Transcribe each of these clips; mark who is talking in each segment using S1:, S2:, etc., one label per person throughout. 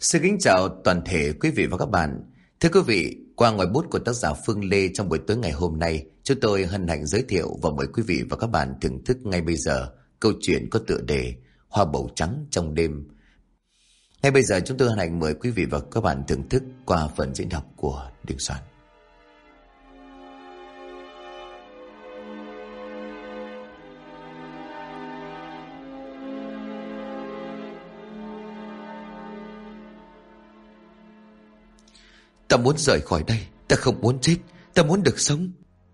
S1: Xin kính chào toàn thể quý vị và các bạn. Thưa quý vị, qua ngòi bút của tác giả Phương Lê trong buổi tối ngày hôm nay, chúng tôi hân hạnh giới thiệu và mời quý vị và các bạn thưởng thức ngay bây giờ câu chuyện có tựa đề Hoa bầu trắng trong đêm. Ngay bây giờ chúng tôi hân hạnh mời quý vị và các bạn thưởng thức qua phần diễn đọc của Đình Soạn. Ta muốn rời khỏi đây, ta không muốn chết, ta muốn được sống.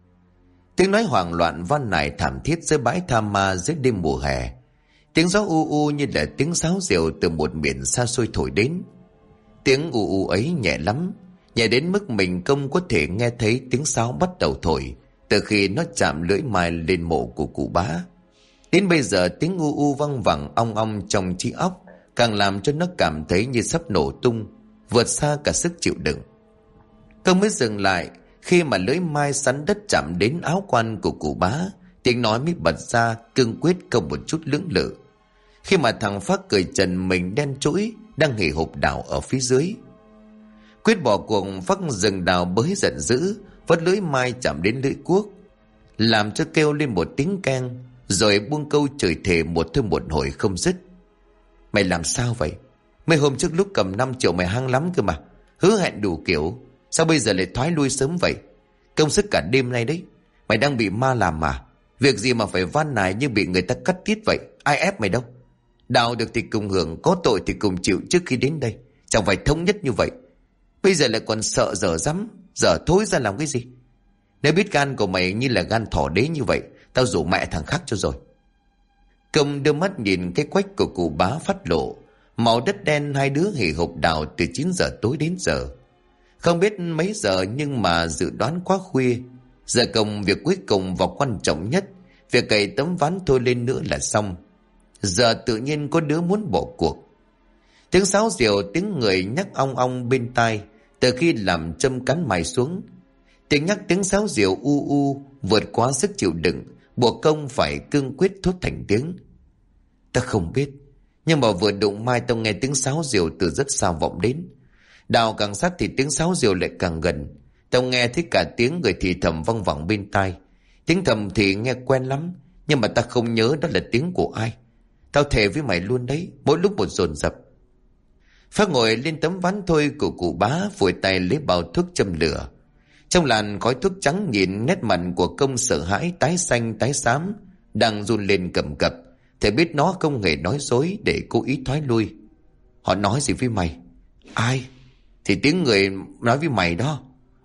S1: Tiếng nói hoảng loạn van nài thảm thiết dưới bãi tha ma dưới đêm mùa hè. Tiếng gió u u như là tiếng sáo rượu từ một miền xa xôi thổi đến. Tiếng u u ấy nhẹ lắm, nhẹ đến mức mình không có thể nghe thấy tiếng sáo bắt đầu thổi từ khi nó chạm lưỡi mai lên mộ của cụ Bá. Đến bây giờ tiếng u u văng vẳng ong ong trong trí óc càng làm cho nó cảm thấy như sắp nổ tung, vượt xa cả sức chịu đựng. Công mới dừng lại khi mà lưỡi mai sắn đất chạm đến áo quan của cụ Bá. Tiếng nói mới bật ra cương quyết không một chút lưỡng lự. Khi mà thằng Phác cởi trần mình đen trũi đang hì hục đào ở phía dưới. Quyết bỏ cuộc, Phác dừng đào bới giận dữ, vớt lưỡi mai chạm đến lưỡi cuốc, làm cho kêu lên một tiếng keng, rồi buông câu chửi thề một thôi một hồi không dứt. Mày làm sao vậy? Mấy hôm trước lúc cầm 5 triệu mày hăng lắm cơ mà, hứa hẹn đủ kiểu, sao bây giờ lại thoái lui sớm vậy? Công sức cả đêm nay đấy, mày đang bị ma làm mà. Việc gì mà phải van nài như bị người ta cắt tiết vậy? Ai ép mày đâu? Đào được thì cùng hưởng, có tội thì cùng chịu trước khi đến đây. Chẳng phải thống nhất như vậy. Bây giờ lại còn sợ dở dám, dở thối ra làm cái gì? Nếu biết gan của mày như là gan thỏ đế như vậy, tao rủ mẹ thằng khác cho rồi. Công đưa mắt nhìn cái quách của cụ Bá phát lộ. Màu đất đen hai đứa hì hục đào từ 9 giờ tối đến giờ. Không biết mấy giờ nhưng mà dự đoán quá khuya. Giờ công việc cuối cùng và quan trọng nhất, việc cày tấm ván thôi lên nữa là xong. Giờ tự nhiên có đứa muốn bỏ cuộc. Tiếng sáo rượu, tiếng người nhắc ong ong bên tai từ khi làm châm cắn mày xuống. Tiếng nhắc tiếng sáo rượu u u vượt quá sức chịu đựng, buộc Công phải cương quyết thốt thành tiếng. Ta không biết, nhưng mà vừa đụng mai tao nghe tiếng sáo rượu từ rất xa vọng đến. Đào càng sát thì tiếng sáo rượu lại càng gần. Tao nghe thấy cả tiếng người thì thầm văng vẳng bên tai. Tiếng thầm thì nghe quen lắm, nhưng mà ta không nhớ đó là tiếng của ai. Tao thề với mày luôn đấy, mỗi lúc một dồn dập. Phát ngồi lên tấm ván thôi của cụ Bá, vùi tay lấy bao thuốc châm lửa. Trong làn khói thuốc trắng, nhìn nét mặt của Công sợ hãi tái xanh tái xám, đang run lên cầm cập. Thể biết nó không hề nói dối để cố ý thoái lui. Họ nói gì với mày? Ai? Thì tiếng người nói với mày đó.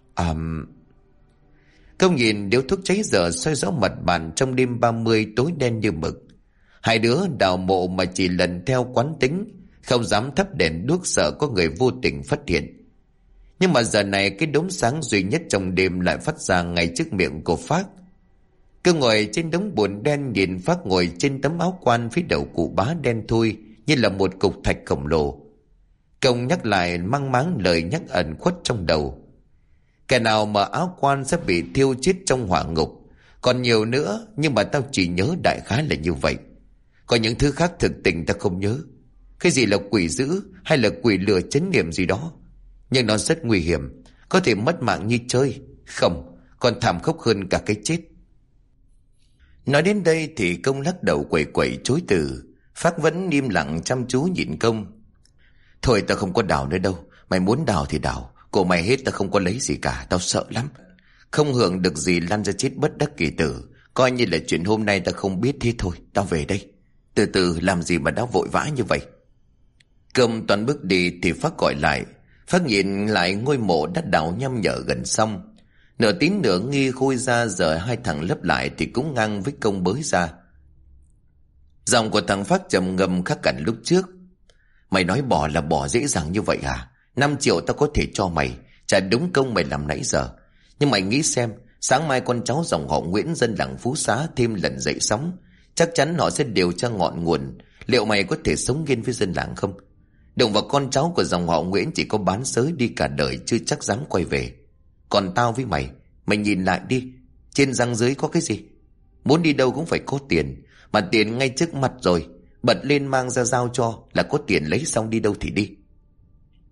S1: Công nhìn điếu thuốc cháy dở soi rõ mặt bàn trong đêm 30 tối đen như mực. Hai đứa đào mộ mà chỉ lần theo quán tính, không dám thắp đèn đuốc sợ có người vô tình phát hiện. Nhưng mà giờ này cái đốm sáng duy nhất trong đêm lại phát ra ngay trước miệng của Phác. Cứ ngồi trên đống bùn đen nhìn Phác ngồi trên tấm áo quan phía đầu cụ Bá đen thui như là một cục thạch khổng lồ. Công nhắc lại mang máng lời nhắc ẩn khuất trong đầu. Kẻ nào mà áo quan sẽ bị thiêu chết trong hỏa ngục. Còn nhiều nữa, nhưng mà tao chỉ nhớ đại khái là như vậy. Còn những thứ khác thực tình tao không nhớ. Cái gì là quỷ dữ hay là quỷ lừa chánh niệm gì đó. Nhưng nó rất nguy hiểm, có thể mất mạng như chơi. Không, còn thảm khốc hơn cả cái chết. Nói đến đây thì Công lắc đầu quẩy quẩy chối từ. Phác vẫn im lặng chăm chú nhìn Công. Thôi tao không có đào nữa đâu. Mày muốn đào thì đào. Của mày hết tao không có lấy gì cả. Tao sợ lắm. Không hưởng được gì lăn ra chết bất đắc kỳ tử. Coi như là chuyện hôm nay tao không biết thế thôi. Tao về đây. Từ từ, làm gì mà đã vội vã như vậy? Công toàn bước đi thì Phác gọi lại. Phác nhìn lại ngôi mộ đã đào nhăm nhở gần xong. Nửa tín nửa nghi khui ra, giờ hai thằng lấp lại thì cũng ngang với Công bới ra. Giọng của thằng Phác trầm ngâm khác hẳn lúc trước. Mày nói bỏ là bỏ dễ dàng như vậy à? 5 triệu tao có thể cho mày, trả đúng công mày làm nãy giờ. Nhưng mày nghĩ xem, sáng mai con cháu dòng họ Nguyễn dân làng Phú Xá thêm lần dậy sóng, chắc chắn họ sẽ điều tra ngọn nguồn. Liệu mày có thể sống yên với dân làng không? Động vào con cháu của dòng họ Nguyễn chỉ có bán sới đi cả đời chưa chắc dám quay về. Còn tao với mày nhìn lại đi, trên răng dưới có cái gì? Muốn đi đâu cũng phải có tiền, mà tiền ngay trước mặt rồi, bật lên mang ra giao cho là có tiền lấy xong đi đâu thì đi.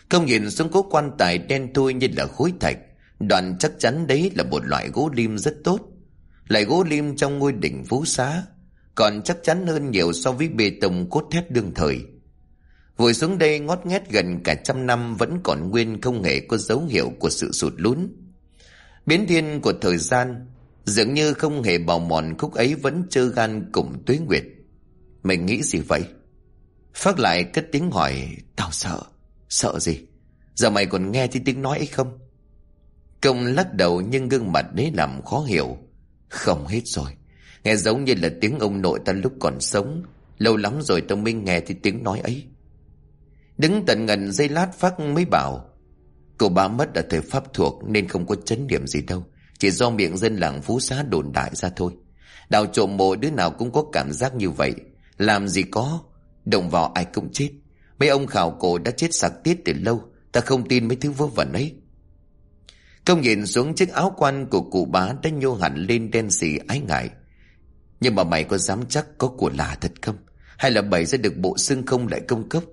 S1: Công nhìn xuống cố quan tài đen thui như là khối thạch. Đoạn chắc chắn đấy là một loại gỗ lim rất tốt, lại gỗ lim trong ngôi đỉnh Phú Xá, còn chắc chắn hơn nhiều so với bê tông cốt thép đương thời. Vùi xuống đây ngót nghét gần cả 100 năm vẫn còn nguyên, không hề có dấu hiệu của sự sụt lún. Biến thiên của thời gian dường như không hề bào mòn khúc ấy vẫn trơ gan cùng tuế nguyệt. Mình nghĩ gì vậy? Phác lại cất tiếng hỏi. Tao sợ. Sợ gì? Giờ mày còn nghe thấy tiếng nói ấy không? Công lắc đầu nhưng gương mặt đấy làm khó hiểu. Không, hết rồi. Nghe giống như là tiếng ông nội ta lúc còn sống. Lâu lắm rồi tao mới nghe thấy tiếng nói ấy. Đứng tận ngần giây lát Phác mới bảo. Cậu ba mất ở thời Pháp thuộc nên không có chấn điểm gì đâu. Chỉ do miệng dân làng Phú Xá đồn đại ra thôi. Đào trộm mộ đứa nào cũng có cảm giác như vậy. Làm gì có, động vào ai cũng chết. Mấy ông khảo cổ đã chết sặc tiết từ lâu. Ta không tin mấy thứ vớ vẩn ấy. Công nhìn xuống chiếc áo quan của cụ bá đã nhô hẳn lên đen xì ái ngại. Nhưng mà mày có dám chắc có của lạ thật không? Hay là bày ra được bộ xương không lại công cốc?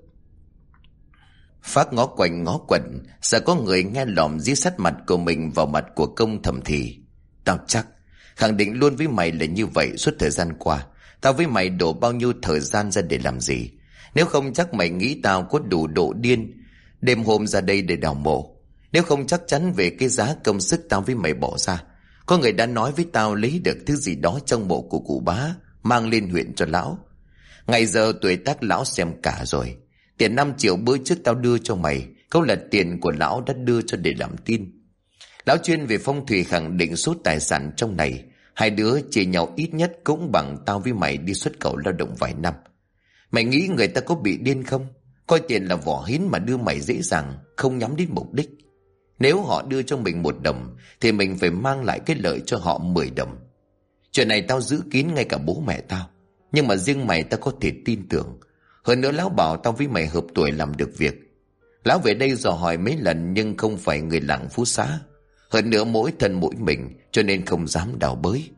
S1: Phác ngó quanh ngó quẩn, sợ có người nghe lỏm dí sát mặt của mình vào mặt của Công thầm thì. Tao chắc, khẳng định luôn với mày là như vậy suốt thời gian qua. Tao với mày đổ bao nhiêu thời gian ra để làm gì? Nếu không chắc mày nghĩ tao có đủ độ điên đêm hôm ra đây để đào mộ. Nếu không chắc chắn về cái giá công sức tao với mày bỏ ra. Có người đã nói với tao lấy được thứ gì đó trong mộ của cụ bá, mang lên huyện cho lão. Ngày giờ tuổi tác lão xem cả rồi. Tiền 5 triệu bữa trước tao đưa cho mày, câu là tiền của lão đã đưa cho để làm tin. Lão chuyên về phong thủy, khẳng định số tài sản trong này hai đứa chia nhau ít nhất cũng bằng tao với mày đi xuất khẩu lao động vài năm. Mày nghĩ người ta có bị điên không? Coi tiền là vỏ hến mà đưa mày dễ dàng, không nhắm đến mục đích. Nếu họ đưa cho mình 1 đồng thì mình phải mang lại cái lợi cho họ 10 đồng. Chuyện này tao giữ kín ngay cả bố mẹ tao, nhưng mà riêng mày tao có thể tin tưởng. Hơn nữa lão bảo tao với mày hợp tuổi làm được việc. Lão về đây dò hỏi mấy lần nhưng không phải người làng Phú Xá. Hơn nữa mỗi thân mỗi mình, cho nên không dám đào bới.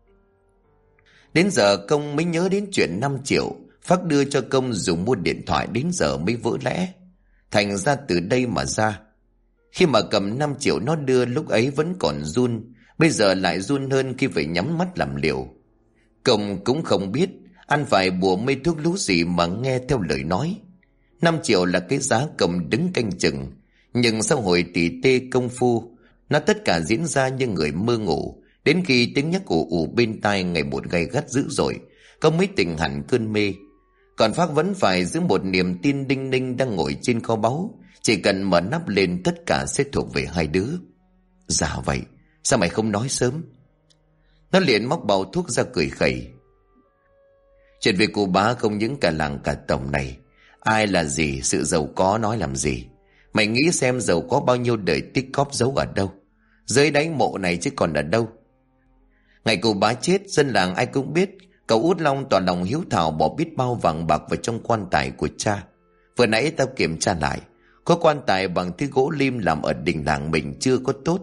S1: Đến giờ Công mới nhớ đến chuyện 5 triệu Phác đưa cho Công dùng mua điện thoại, đến giờ mới vỡ lẽ. Thành ra từ đây mà ra. Khi mà cầm 5 triệu nó đưa lúc ấy vẫn còn run, bây giờ lại run hơn khi phải nhắm mắt làm liều. Công cũng không biết ăn phải bùa mê thuốc lú gì mà nghe theo lời nói. 5 triệu là cái giá Công đứng canh chừng, nhưng sau hồi tỉ tê công phu, nó tất cả diễn ra như người mơ ngủ. Đến khi tiếng nhắc ù ù bên tai ngày một gay gắt dữ dội, Công mới tỉnh hẳn cơn mê. Còn Phác vẫn phải giữ một niềm tin đinh ninh đang ngồi trên kho báu. Chỉ cần mở nắp lên tất cả sẽ thuộc về hai đứa. Dạ vậy, sao mày không nói sớm? Nó liền móc bao thuốc ra cười khẩy. Chuyện về cô bá không những cả làng cả tổng này. Ai là gì, sự giàu có nói làm gì. Mày nghĩ xem giàu có bao nhiêu đời tích cóp giấu ở đâu? Dưới đáy mộ này chứ còn ở đâu. Ngày cô bá chết, dân làng ai cũng biết cậu Út Long tỏ lòng hiếu thảo bỏ biết bao vàng bạc vào trong quan tài của cha. Vừa nãy tao kiểm tra lại, có quan tài bằng thứ gỗ lim làm ở đình làng mình chưa có tốt.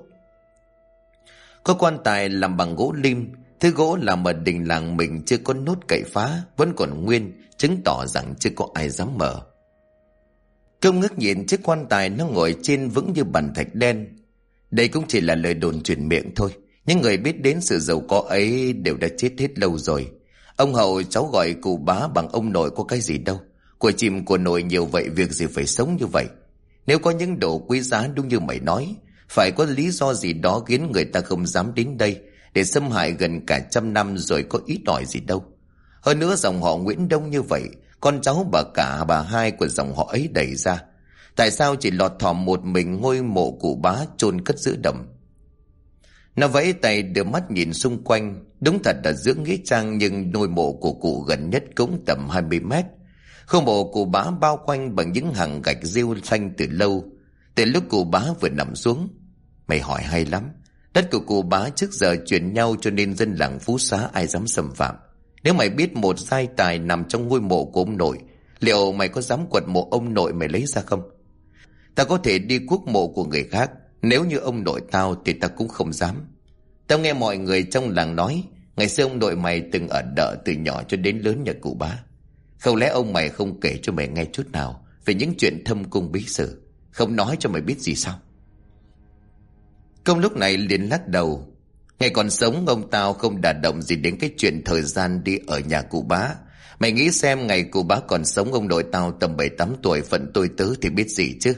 S1: Có quan tài làm bằng gỗ lim, thứ gỗ làm ở đình làng mình chưa có nốt cậy phá, vẫn còn nguyên, chứng tỏ rằng chưa có ai dám mở. Công ngước nhìn chiếc quan tài nó ngồi trên vững như bàn thạch đen. Đây cũng chỉ là lời đồn truyền miệng thôi. Những người biết đến sự giàu có ấy đều đã chết hết lâu rồi. Ông Hậu cháu gọi cụ bá bằng ông nội có cái gì đâu. Của chim của nội nhiều vậy, việc gì phải sống như vậy. Nếu có những đồ quý giá đúng như mày nói, phải có lý do gì đó khiến người ta không dám đến đây để xâm hại gần cả 100 năm rồi có ít ỏi gì đâu. Hơn nữa dòng họ Nguyễn đông như vậy, con cháu bà cả bà hai của dòng họ ấy đẩy ra. Tại sao chỉ lọt thỏm một mình ngôi mộ cụ bá chôn cất giữa đầm? Nó vẫy tay đưa mắt nhìn xung quanh. Đúng thật là giữa nghĩa trang, nhưng ngôi mộ của cụ gần nhất cũng tầm 20 mét. Khu mộ cụ bá bao quanh bằng những hàng gạch rêu xanh từ lâu, từ lúc cụ bá vừa nằm xuống. Mày hỏi hay lắm. Đất của cụ bá trước giờ chuyển nhau, cho nên dân làng Phú Xá ai dám xâm phạm. Nếu mày biết một giai tài nằm trong ngôi mộ của ông nội, liệu mày có dám quật mộ ông nội mày lấy ra không? Ta có thể đi cuốc mộ của người khác, nếu như ông nội tao thì ta cũng không dám. Tao nghe mọi người trong làng nói, ngày xưa ông nội mày từng ở đợ từ nhỏ cho đến lớn nhà cụ bá. Không lẽ ông mày không kể cho mày nghe chút nào về những chuyện thâm cung bí sử? Không nói cho mày biết gì sao? Công lúc này liền lắc đầu. Ngày còn sống ông tao không đả động gì đến cái chuyện thời gian đi ở nhà cụ bá. Mày nghĩ xem, ngày cụ bá còn sống ông nội tao tầm 7-8 tuổi, phận tôi tớ thì biết gì chứ.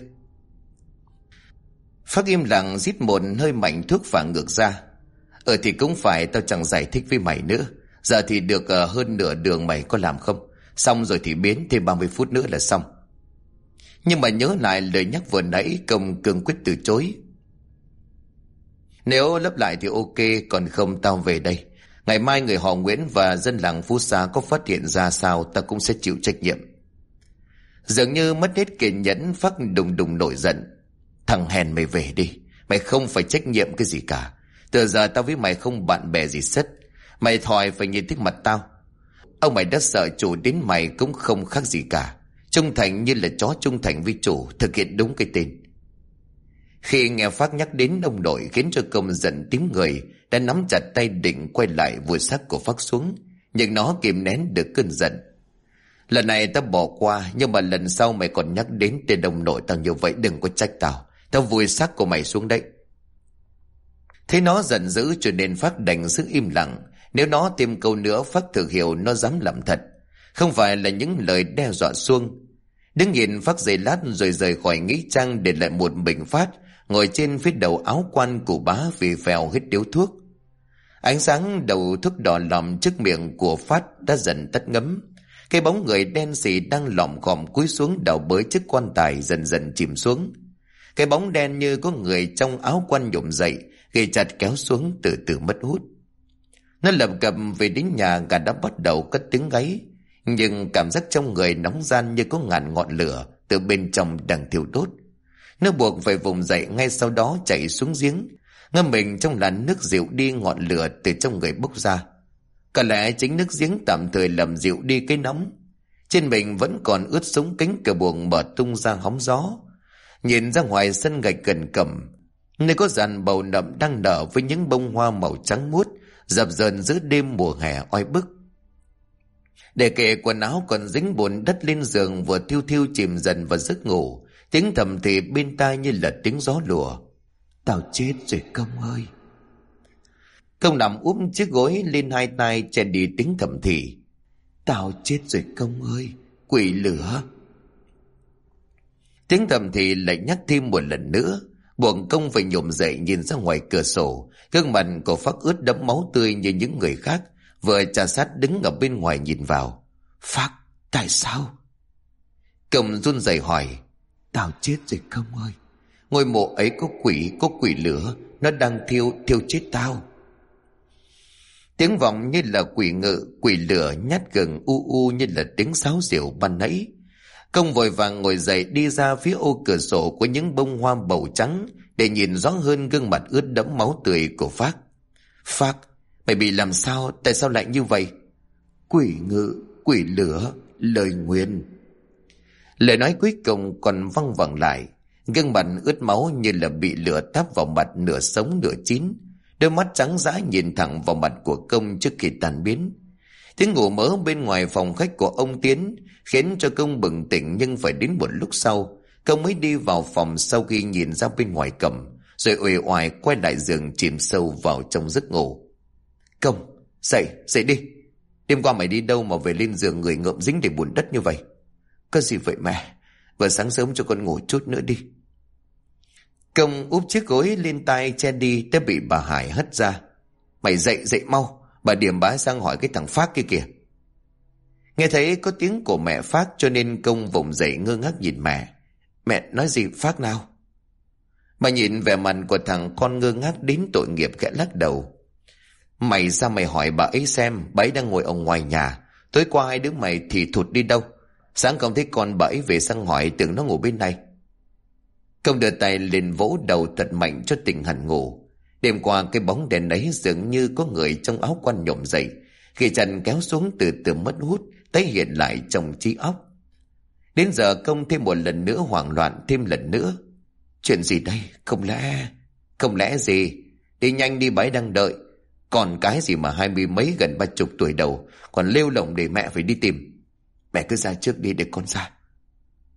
S1: Phác im lặng rít một hơi mạnh thuốc phả ngược ra. Thì cũng phải, tao chẳng giải thích với mày nữa. Giờ thì được hơn nửa đường, mày có làm không? Xong rồi thì biến, thêm 30 phút nữa là xong. Nhưng mà nhớ lại lời nhắc vừa nãy, Công cương quyết từ chối. Nếu lấp lại thì ok, còn không tao về đây. Ngày mai người họ Nguyễn và dân làng Phú Xá có phát hiện ra sao, tao cũng sẽ chịu trách nhiệm. Dường như mất hết kiên nhẫn, Phác đùng đùng nổi giận. Thằng hèn, mày về đi. Mày không phải trách nhiệm cái gì cả. Từ giờ tao với mày không bạn bè gì sất. Mày thòi phải nhìn thích mặt tao. Ông mày đã sợ chủ đến mày cũng không khác gì cả. Trung thành như là chó trung thành với chủ, thực hiện đúng cái tên. Khi nghe Phác nhắc đến ông nội, khiến cho Công giận tím người, đã nắm chặt tay định quay lại vùi xác của Phác xuống, nhưng nó kìm nén được cơn giận. Lần này tao bỏ qua, nhưng mà lần sau mày còn nhắc đến tên ông nội tao như vậy, đừng có trách tao. Tao vùi xác của mày xuống đấy. Thấy nó giận dữ cho nên Phác đành giữ im lặng. Nếu nó thêm câu nữa, Phác thực hiểu nó dám làm thật, không phải là những lời đe dọa suông. Đứng nhìn Phác giây lát rồi rời khỏi nghĩa trang, để lại một mình Phát ngồi trên phía đầu áo quan cụ bá, vì phèo hít điếu thuốc. Ánh sáng đầu thuốc đỏ lòm trước miệng của Phát đã dần tắt ngấm. Cái bóng người đen sì đang lỏm khòm cúi xuống đào bới chiếc quan tài dần dần chìm xuống. Cái bóng đen như có người trong áo quan nhổm dậy, gầy chặt kéo xuống, từ từ mất hút. Nó lập cập về đến nhà, gà đã bắt đầu cất tiếng gáy, nhưng cảm giác trong người nóng ran như có ngàn ngọn lửa từ bên trong đang thiêu đốt. Nó buộc phải vùng dậy, ngay sau đó chạy xuống giếng, ngâm mình trong làn nước dịu đi ngọn lửa từ trong người bốc ra. Có lẽ chính nước giếng tạm thời làm dịu đi cái nóng. Trên mình vẫn còn ướt sũng, cánh cửa buồng mở tung ra hóng gió. Nhìn ra ngoài sân gạch gần cẩm, nơi có dàn bầu nậm đang nở với những bông hoa màu trắng muốt, dập dờn giữa đêm mùa hè oi bức. Để kệ quần áo còn dính bùn đất lên giường vừa thiêu thiêu chìm dần vào giấc ngủ, tiếng thầm thì bên tai như là tiếng gió lùa. Tao chết rồi Công ơi. Công nằm úp chiếc gối lên hai tay, che đi tiếng thầm thì. Tao chết rồi Công ơi, quỷ lửa. Tiếng thầm thì lại nhắc thêm một lần nữa, buộc Công phải nhổm dậy nhìn ra ngoài cửa sổ. Gương mặt của Phác ướt đẫm máu tươi như những người khác vừa trà sát đứng ở bên ngoài nhìn vào. Phác, tại sao? Công run rẩy hỏi. Tao chết rồi Công ơi. Ngôi mộ ấy có quỷ lửa, nó đang thiêu chết tao. Tiếng vọng như là quỷ ngự, quỷ lửa nhát gừng u u như là tiếng sáo diều ban nãy. Công vội vàng ngồi dậy, đi ra phía ô cửa sổ của những bông hoa bầu trắng để nhìn rõ hơn gương mặt ướt đẫm máu tươi của Phác. Phác, mày bị làm sao? Tại sao lại như vậy? Quỷ ngự, quỷ lửa, lời nguyền. Lời nói cuối cùng còn văng vẳng lại. Gương mặt ướt máu như là bị lửa táp vào mặt, nửa sống nửa chín. Đôi mắt trắng dã nhìn thẳng vào mặt của Công trước khi tan biến. Tiếng ngủ mớ bên ngoài phòng khách của ông Tiến khiến cho Công bừng tỉnh, nhưng phải đến một lúc sau Công mới đi vào phòng sau khi nhìn ra bên ngoài cổng, rồi uể oải quay lại giường chìm sâu vào trong giấc ngủ. Công, dậy đi. Đêm qua mày đi đâu mà về lên giường người ngợm dính để bùn đất như vậy? Có gì vậy mẹ? Vừa sáng sớm cho con ngủ chút nữa đi. Công úp chiếc gối lên tai che đi đã bị bà Hải hất ra. Mày dậy mau, bà Điểm bá sang hỏi cái thằng Phác kia kìa. Nghe thấy có tiếng của mẹ Phác cho nên Công vùng dậy ngơ ngác nhìn mẹ. Mẹ nói gì Phác nào? Bà nhìn vẻ mặt của thằng con ngơ ngác đến tội nghiệp, khẽ lắc đầu. Mày sao mày hỏi bà ấy xem, bà ấy đang ngồi ở ngoài nhà. Tối qua hai đứa mày thì thụt đi đâu? Sáng không thấy con bà ấy về sang hỏi, tưởng nó ngủ bên này. Công đưa tay lên vỗ đầu thật mạnh cho tỉnh hẳn ngủ. Đêm qua cái bóng đèn ấy dường như có người trong áo quan nhổm dậy, khi chân kéo xuống từ từ mất hút, tái hiện lại trong trí óc. Đến giờ Công thêm một lần nữa hoảng loạn, thêm lần nữa. Chuyện gì đây? Không lẽ gì? Đi nhanh đi, bà ấy đang đợi. Còn cái gì mà 20 mấy gần 30 tuổi đầu còn lêu lổng để mẹ phải đi tìm. Mẹ cứ ra trước đi để con ra.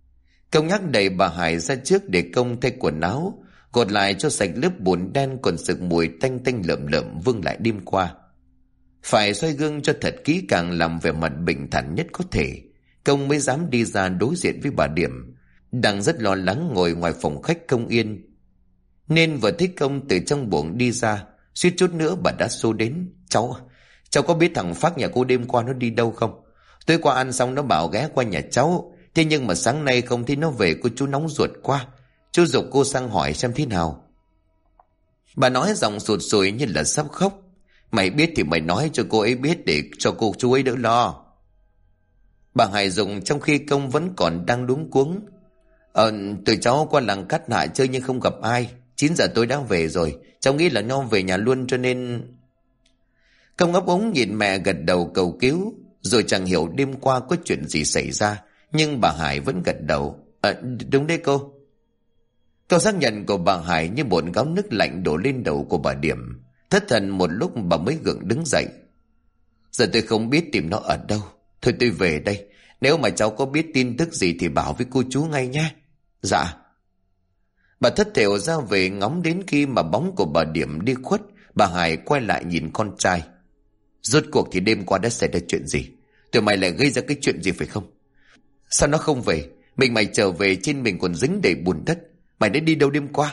S1: Công nhắc đẩy bà Hải ra trước để công thay quần áo, gột lại cho sạch lớp bùn đen còn sực mùi tanh tanh lợm lợm vương lại đêm qua. Phải xoay gương cho thật kỹ càng, làm vẻ mặt bình thản nhất có thể, công mới dám đi ra đối diện với bà Điểm, đang rất lo lắng ngồi ngoài phòng khách không yên. Nên vừa thấy công từ trong buồng đi ra, suýt chút nữa bà đã xô đến. Cháu có biết thằng Phác nhà cô đêm qua nó đi đâu không? Tối qua ăn xong nó bảo ghé qua nhà cháu, thế nhưng mà sáng nay không thấy nó về, cô chú nóng ruột quá. Chú giục cô sang hỏi xem thế nào. Bà nói giọng sụt sùi như là sắp khóc. Mày biết thì mày nói cho cô ấy biết để cho cô chú ấy đỡ lo. Bà Hải dùng trong khi công vẫn còn đang luống cuống. Tụi cháu qua làng Cát Hạ chơi nhưng không gặp ai. 9 giờ tối đã về rồi. Cháu nghĩ là nó về nhà luôn cho nên... Công ấp úng nhìn mẹ gật đầu cầu cứu. Rồi chẳng hiểu đêm qua có chuyện gì xảy ra, nhưng bà Hải vẫn gật đầu. Đúng đấy cô. Câu xác nhận của bà Hải như một gáo nước lạnh đổ lên đầu của bà Điểm. Thất thần một lúc bà mới gượng đứng dậy. Giờ tôi không biết tìm nó ở đâu. Thôi tôi về đây. Nếu mà cháu có biết tin tức gì thì bảo với cô chú ngay nhé. Dạ. Bà thất thểu ra về, ngóng đến khi mà bóng của bà Điểm đi khuất, bà Hải quay lại nhìn con trai. Rốt cuộc thì đêm qua đã xảy ra chuyện gì? Tụi mày lại gây ra cái chuyện gì phải không? Sao nó không về? Mày trở về trên mình còn dính đầy bùn đất. Mày đã đi đâu đêm qua?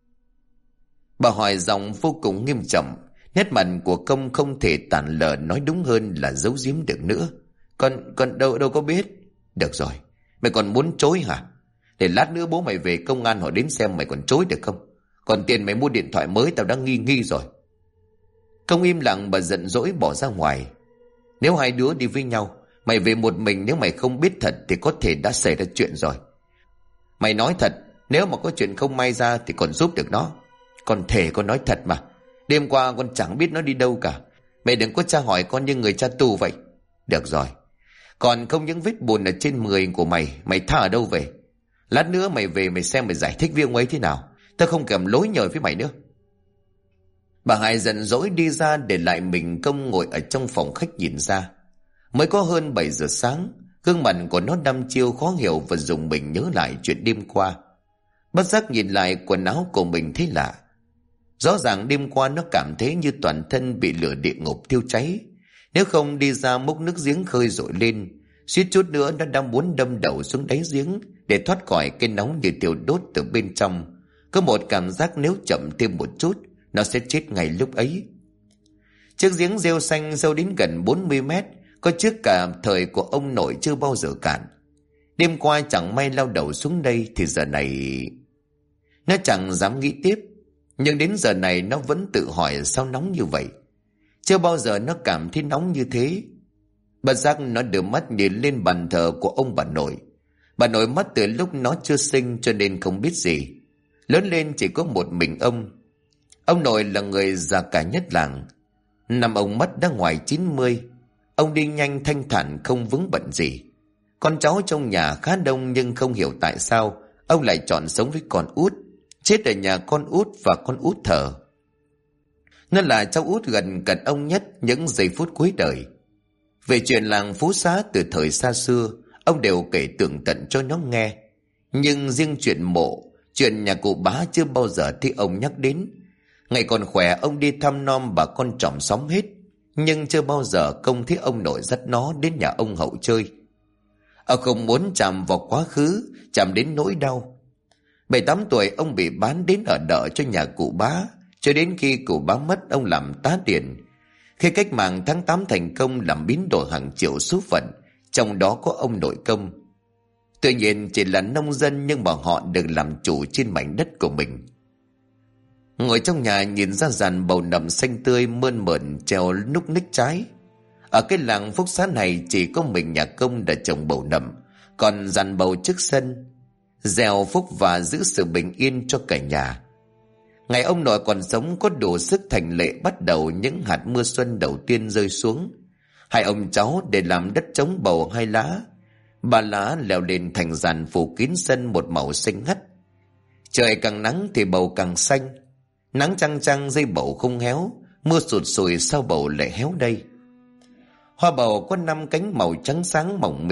S1: Bà hỏi giọng vô cùng nghiêm trọng. Nét mặt của công không thể tản lờ, nói đúng hơn là giấu giếm được nữa. Con đâu có biết. Được rồi, mày còn muốn chối hả? Để lát nữa bố mày về công an họ đến xem mày còn chối được không? Còn tiền mày mua điện thoại mới tao đã nghi rồi. Công im lặng, bà giận dỗi bỏ ra ngoài. Nếu hai đứa đi với nhau, mày về một mình, nếu mày không biết thật thì có thể đã xảy ra chuyện rồi. Mày nói thật, nếu mà có chuyện không may ra thì còn giúp được nó. Con thề con nói thật mà. Đêm qua con chẳng biết nó đi đâu cả. Mày đừng có tra hỏi con như người cha tù vậy. Được rồi. Còn không những vết bùn ở trên người của mày, mày tha ở đâu về? Lát nữa mày về mày xem mày giải thích với ông ấy thế nào. Tao không kèm lối nhời với mày nữa. Bà Hải giận dỗi đi ra, để lại mình công ngồi ở trong phòng khách nhìn ra. Mới có hơn 7 giờ sáng, gương mặt của nó đăm chiêu khó hiểu và dùng mình nhớ lại chuyện đêm qua. Bất giác nhìn lại quần áo của mình thấy lạ. Rõ ràng đêm qua nó cảm thấy như toàn thân bị lửa địa ngục thiêu cháy. Nếu không đi ra múc nước giếng khơi dội lên, suýt chút nữa nó đang muốn đâm đầu xuống đáy giếng để thoát khỏi cái nóng như thiêu đốt từ bên trong. Có một cảm giác nếu chậm thêm một chút, nó sẽ chết ngay lúc ấy. Chiếc giếng rêu xanh sâu đến gần 40 mét, có trước cả thời của ông nội chưa bao giờ cạn. Đêm qua chẳng may lao đầu xuống đây thì giờ này... Nó chẳng dám nghĩ tiếp, nhưng đến giờ này nó vẫn tự hỏi sao nóng như vậy. Chưa bao giờ nó cảm thấy nóng như thế. Bất giác nó đưa mắt nhìn lên bàn thờ của ông bà nội. Bà nội mất từ lúc nó chưa sinh cho nên không biết gì. Lớn lên chỉ có một mình ông. Ông nội là người già cả nhất làng. Năm ông mất đã ngoài 90. Ông đi nhanh thanh thản, không vướng bận gì. Con cháu trong nhà khá đông, nhưng không hiểu tại sao ông lại chọn sống với con út, chết ở nhà con út và con út thở. Nó là cháu út gần cận ông nhất những giây phút cuối đời. Về chuyện làng Phú Xá từ thời xa xưa, ông đều kể tường tận cho nó nghe. Nhưng riêng chuyện mộ, chuyện nhà cụ Bá chưa bao giờ thấy ông nhắc đến. Ngày còn khỏe ông đi thăm nom bà con chòm xóm hết, nhưng chưa bao giờ công thấy ông nội dắt nó đến nhà ông Hậu chơi. Ông không muốn chạm vào quá khứ, chạm đến nỗi đau. 7-8 tuổi ông bị bán đến ở đợ cho nhà cụ Bá, cho đến khi cụ Bá mất ông làm tá điền. Khi cách mạng tháng 8 thành công làm biến đổi hàng triệu số phận, trong đó có ông nội Công. Tuy nhiên chỉ là nông dân, nhưng mà họ được làm chủ trên mảnh đất của mình. Ngồi trong nhà nhìn ra dàn bầu nậm xanh tươi mơn mởn treo núc ních trái. Ở cái làng Phúc Xá này chỉ có mình nhà Công đã trồng bầu nậm, còn dàn bầu trước sân, gieo phúc và giữ sự bình yên cho cả nhà. Ngày ông nội còn sống có đủ sức thành lệ bắt đầu những hạt mưa xuân đầu tiên rơi xuống. Hai ông cháu để làm đất trống bầu 2 lá, 3 lá leo lên thành dàn phủ kín sân một màu xanh ngắt. Trời càng nắng thì bầu càng xanh. Nắng chang chang dây bầu không héo, mưa sụt sùi sao bầu lại héo đây. Hoa bầu có 5 cánh màu trắng sáng mỏng mịn,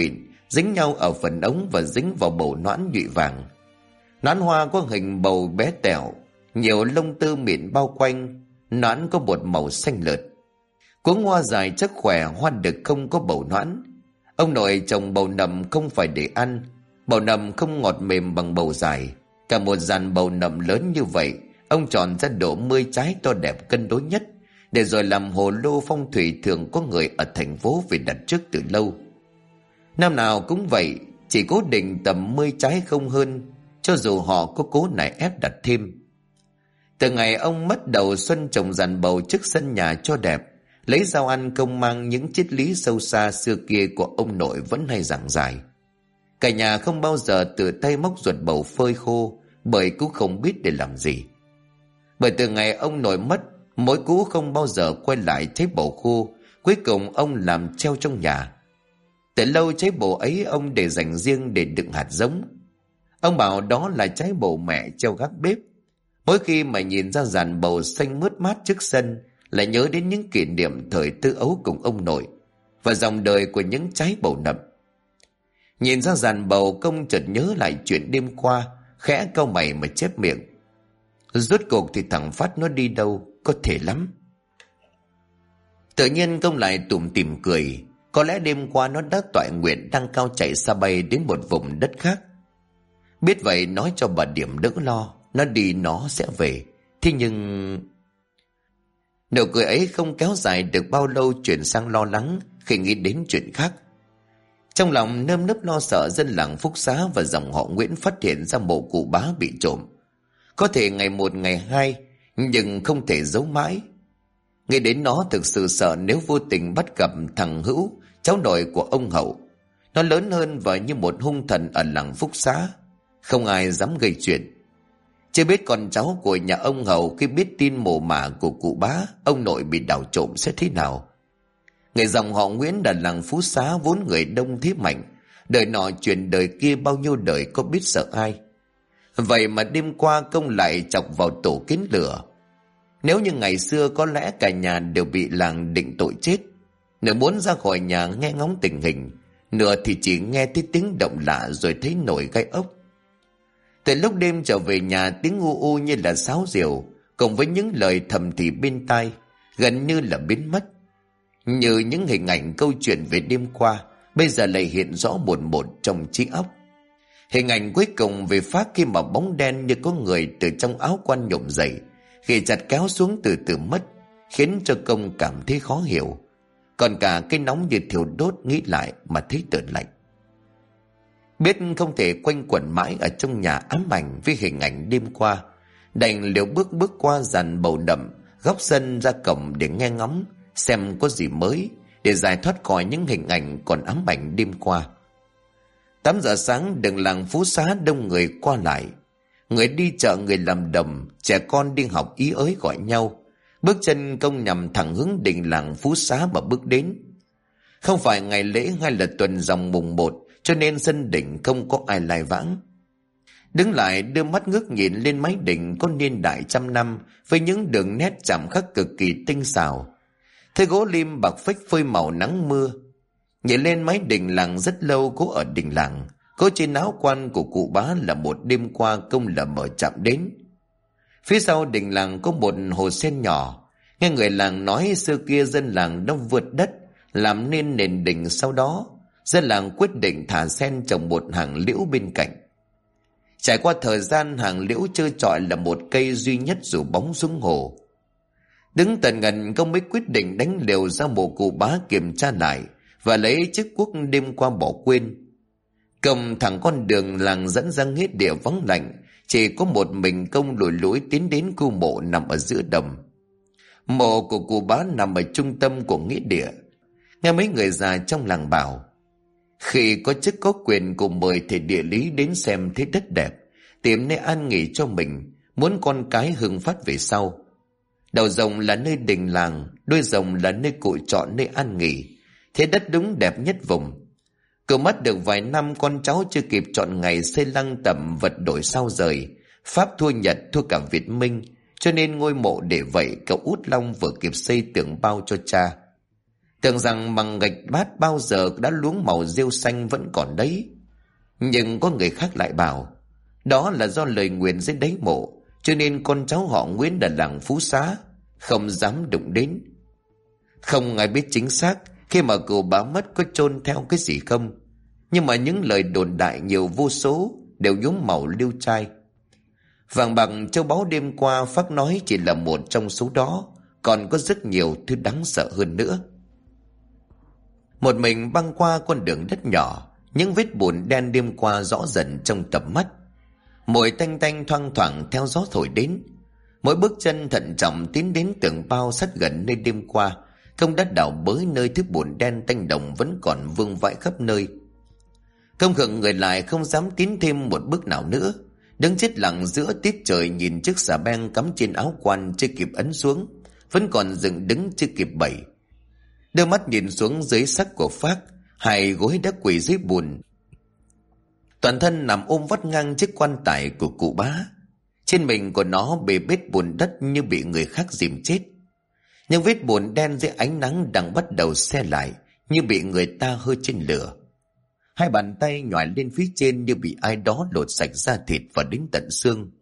S1: dính nhau ở phần ống và dính vào bầu nõn nhụy vàng. Nõn hoa có hình bầu bé tẹo, nhiều lông tơ mịn bao quanh, nõn có một màu xanh lợt. Cuống hoa dài chắc khỏe, hoa đực không có bầu nõn. Ông nội trồng bầu nậm không phải để ăn, bầu nậm không ngọt mềm bằng bầu dài. Cả một dàn bầu nậm lớn như vậy, ông chọn ra độ 10 trái to đẹp cân đối nhất, để rồi làm hồ lô phong thủy thường có người ở thành phố về đặt trước từ lâu. Năm nào cũng vậy, chỉ cố định tầm 10 trái không hơn, cho dù họ có cố nài ép đặt thêm. Từ ngày ông mất đầu xuân trồng dàn bầu trước sân nhà cho đẹp, lấy dao ăn công mang những triết lý sâu xa xưa kia của ông nội vẫn hay giảng giải. Cả nhà không bao giờ tự tay móc ruột bầu phơi khô, bởi cũng không biết để làm gì. Bởi từ ngày ông nội mất, mối cũ không bao giờ quay lại trái bầu khô, cuối cùng ông làm treo trong nhà. Từ lâu trái bầu ấy ông để dành riêng để đựng hạt giống. Ông bảo đó là trái bầu mẹ treo gác bếp. Mỗi khi mà nhìn ra dàn bầu xanh mướt mát trước sân, lại nhớ đến những kỷ niệm thời thơ ấu cùng ông nội và dòng đời của những trái bầu nậm. Nhìn ra dàn bầu, công chợt nhớ lại chuyện đêm qua, khẽ cau mày mà chép miệng. Rốt cuộc thì thằng Phát nó đi đâu, có thể lắm. Tự nhiên công lại tủm tỉm cười. Có lẽ đêm qua nó đã toại nguyện đang cao chạy xa bay đến một vùng đất khác. Biết vậy nói cho bà Điểm đỡ lo, nó đi nó sẽ về. Thế nhưng... Nụ cười ấy không kéo dài được bao lâu, chuyển sang lo lắng khi nghĩ đến chuyện khác. Trong lòng nơm nớp lo sợ dân làng Phúc Xá và dòng họ Nguyễn phát hiện ra mộ cụ Bá bị trộm. Có thể ngày một ngày hai, nhưng không thể giấu mãi. Nghĩ đến nó thực sự sợ nếu vô tình bắt gặp thằng Hữu, cháu nội của ông Hậu. Nó lớn hơn và như một hung thần ở làng Phúc Xá, không ai dám gây chuyện. Chưa biết con cháu của nhà ông Hậu khi biết tin mồ mả của cụ Bá, ông nội bị đào trộm sẽ thế nào. Người dòng họ Nguyễn ở làng Phú Xá vốn người đông thế mạnh, đời nọ truyền đời kia bao nhiêu đời có biết sợ ai. Vậy mà đêm qua công lại chọc vào tổ kiến lửa. Nếu như ngày xưa có lẽ cả nhà đều bị làng định tội chết. Nửa muốn ra khỏi nhà nghe ngóng tình hình, nửa thì chỉ nghe thấy tiếng động lạ rồi thấy nổi gai ốc. Từ lúc đêm trở về nhà, tiếng u u như là sáo diều, cùng với những lời thầm thì bên tai, gần như là biến mất. Như những hình ảnh câu chuyện về đêm qua, bây giờ lại hiện rõ một trong trí óc. Hình ảnh cuối cùng về Phát khi mà bóng đen như có người từ trong áo quan nhổm dậy, khi chặt kéo xuống từ từ mất, khiến cho công cảm thấy khó hiểu. Còn cả cái nóng như thiêu đốt nghĩ lại mà thấy tởn lạnh. Biết không thể quanh quẩn mãi ở trong nhà ám ảnh với hình ảnh đêm qua, đành liều bước qua dàn bầu nậm, góc sân ra cổng để nghe ngóng xem có gì mới, để giải thoát khỏi những hình ảnh còn ám ảnh đêm qua. 8 giờ sáng, đường làng Phú Xá đông người qua lại. Người đi chợ, người làm đồng, trẻ con đi học ý ới gọi nhau. Bước chân công nhằm thẳng hướng đình làng Phú Xá mà bước đến. Không phải ngày lễ hay là tuần ròng mùng 1, cho nên sân đỉnh không có ai lai vãng. Đứng lại đưa mắt ngước nhìn lên mái đỉnh có niên đại trăm năm, với những đường nét chạm khắc cực kỳ tinh xảo. Thấy gỗ lim bạc phách phơi màu nắng mưa. Nhìn lên mái đình làng rất lâu, gỗ ở đình làng, gỗ trên áo quan của cụ Bá là một đêm qua công là mở chạm đến. Phía sau đình làng có một hồ sen nhỏ. Nghe người làng nói xưa kia dân làng đã vượt đất làm nên nền đình, sau đó dân làng quyết định thả sen trồng một hàng liễu bên cạnh. Trải qua thời gian, hàng liễu trơ trọi là một cây duy nhất rủ bóng xuống hồ. Đứng tần ngần, công mới quyết định đánh liều ra mộ cụ Bá kiểm tra lại và lấy chiếc cuốc đêm qua bỏ quên. Cầm thẳng con đường làng dẫn ra nghĩa địa vắng lạnh, chỉ có một mình công lủi lủi tiến đến khu mộ nằm ở giữa đồng. Mộ của cụ Bá nằm ở trung tâm của nghĩa địa. Nghe mấy người già trong làng bảo, khi có chức có quyền cùng mời thầy địa lý đến xem thấy đất đẹp, tìm nơi an nghỉ cho mình, muốn con cái hưng phát về sau. Đầu rồng là nơi đình làng, đuôi rồng là nơi cụ chọn nơi an nghỉ, thế đất đúng đẹp nhất vùng. Cậu mất được vài năm, con cháu chưa kịp chọn ngày xây lăng tẩm vật đổi sao rời, Pháp thua Nhật thua cả Việt Minh, cho nên ngôi mộ để vậy cậu Út Long vừa kịp xây tượng bao cho cha. Tưởng rằng bằng gạch bát bao giờ đã luống màu rêu xanh vẫn còn đấy. Nhưng có người khác lại bảo đó là do lời nguyền dưới đáy mộ, cho nên con cháu họ Nguyễn ở làng Phú Xá không dám đụng đến. Không ai biết chính xác khi mà cụ bà mất có chôn theo cái gì không, nhưng mà những lời đồn đại nhiều vô số đều nhuốm màu liêu trai. Vàng bạc châu báu đêm qua Phác nói chỉ là một trong số đó, còn có rất nhiều thứ đáng sợ hơn nữa. Một mình băng qua con đường đất nhỏ, những vết bùn đen đêm qua rõ dần trong tầm mắt. Mùi tanh tanh thoang thoảng theo gió thổi đến. Mỗi bước chân thận trọng tiến đến tường bao sát gần nơi đêm qua Công đã đào bới nơi thứ bùn đen tanh đồng vẫn còn vương vãi khắp nơi. Công khựng người lại, không dám tiến thêm một bước nào nữa, đứng chết lặng giữa tiết trời, nhìn chiếc xà beng cắm trên áo quan chưa kịp ấn xuống, vẫn còn dựng đứng chưa kịp bẩy. Đưa mắt nhìn xuống dưới xác của Phác, hai gối đã quỳ dưới bùn, toàn thân nằm ôm vắt ngang chiếc quan tài của cụ bá. Trên mình của nó bề bết bùn đất như bị người khác dìm chết. Nhưng vết bùn đen dưới ánh nắng đang bắt đầu se lại, như bị người ta hơ trên lửa. Hai bàn tay nhòi lên phía trên như bị ai đó lột sạch da thịt và đến tận xương.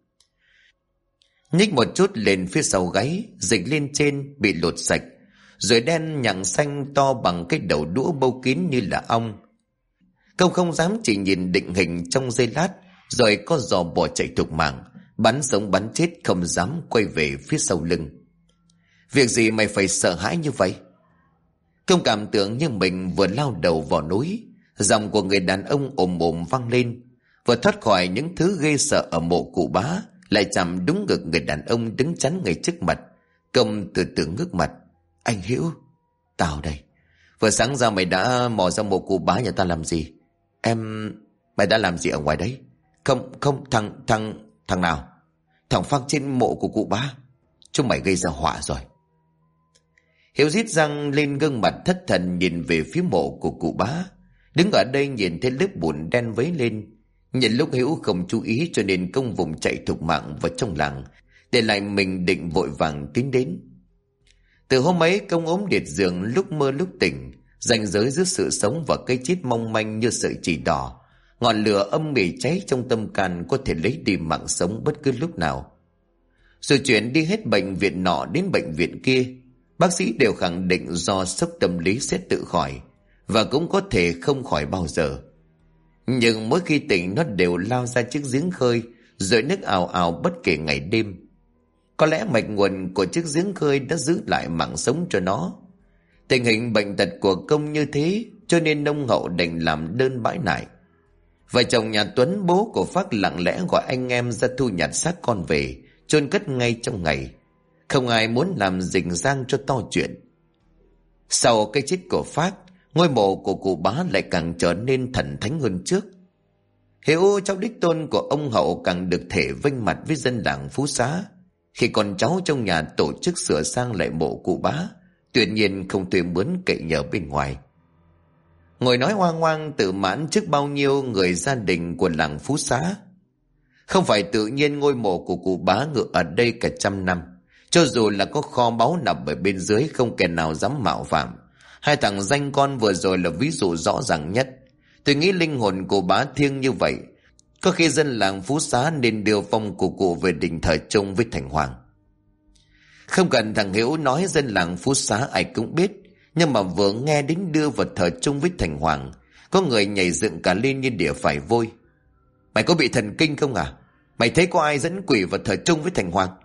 S1: Nhích một chút lên phía sau gáy, dịch lên trên bị lột sạch, rồi đen nhặng xanh to bằng cái đầu đũa bâu kín như là ong. Công không dám chỉ nhìn định hình trong giây lát, rồi có giò bò chạy thục mạng, bắn sống bắn chết, không dám quay về phía sau lưng. Việc gì mày phải sợ hãi như vậy? Công cảm tưởng như mình vừa lao đầu vào núi. Giọng của người đàn ông ồm ồm vang lên, vừa thoát khỏi những thứ ghê sợ ở mộ cụ bá, lại chạm đúng ngực người đàn ông đứng chắn ngay trước mặt. Công từ từ ngước mặt. Anh Hữu, tao đây. Vừa sáng ra mày đã mò ra mộ cụ bá nhà ta làm gì? Mày đã làm gì ở ngoài đấy? Không, thằng nào? Thằng Phác trên mộ của cụ bá. Chúng mày gây ra họa rồi. Hiếu rít răng lên, gương mặt thất thần nhìn về phía mộ của cụ bá. Đứng ở đây nhìn thấy lớp bùn đen vấy lên. Nhìn lúc Hiếu không chú ý, cho nên Công vùng chạy thục mạng vào trong làng, để lại mình định vội vàng tiến đến. Từ hôm ấy Công ốm liệt giường, lúc mơ lúc tỉnh, ranh giới giữa sự sống và cái chết mong manh như sợi chỉ đỏ. Ngọn lửa âm mỉ cháy trong tâm can có thể lấy đi mạng sống bất cứ lúc nào. Rồi chuyển đi hết bệnh viện nọ đến bệnh viện kia, bác sĩ đều khẳng định do sốc tâm lý sẽ tự khỏi, và cũng có thể không khỏi bao giờ. Nhưng mỗi khi tỉnh, nó đều lao ra chiếc giếng khơi, rồi nước ào ào bất kể ngày đêm. Có lẽ mạch nguồn của chiếc giếng khơi đã giữ lại mạng sống cho nó. Tình hình bệnh tật của Công như thế, cho nên nông hậu đành làm đơn bãi nại. Vợ chồng nhà Tuấn, bố của Phác, lặng lẽ gọi anh em ra thu nhặt xác con về, chôn cất ngay trong ngày. Không ai muốn làm rình rang cho to chuyện. Sau cái chết của Phác, ngôi mộ của cụ bá lại càng trở nên thần thánh hơn trước. Hiếu, cháu đích tôn của ông Hậu, càng được thể vênh mặt với dân làng Phú Xá. Khi con cháu trong nhà tổ chức sửa sang lại mộ cụ bá, tuyệt nhiên không thuê mướn cậy nhờ bên ngoài. Ngồi nói hoang hoang tự mãn trước bao nhiêu người gia đình của làng Phú Xá. Không phải tự nhiên ngôi mộ của cụ bá ngự ở đây cả trăm năm. Cho dù là có kho báu nằm ở bên dưới, không kẻ nào dám mạo phạm. Hai thằng danh con vừa rồi là ví dụ rõ ràng nhất. Tôi nghĩ linh hồn của bá thiêng như vậy, có khi dân làng Phú Xá nên đưa phong của cụ về đình thờ chung với Thành Hoàng. Không cần thằng Hiếu nói, dân làng Phú Xá ai cũng biết. Nhưng mà vừa nghe đến đưa vào thờ chung với Thành Hoàng, có người nhảy dựng cả lên như đỉa phải vôi. Mày có bị thần kinh không à? Mày thấy có ai dẫn quỷ vào thờ chung với Thành Hoàng?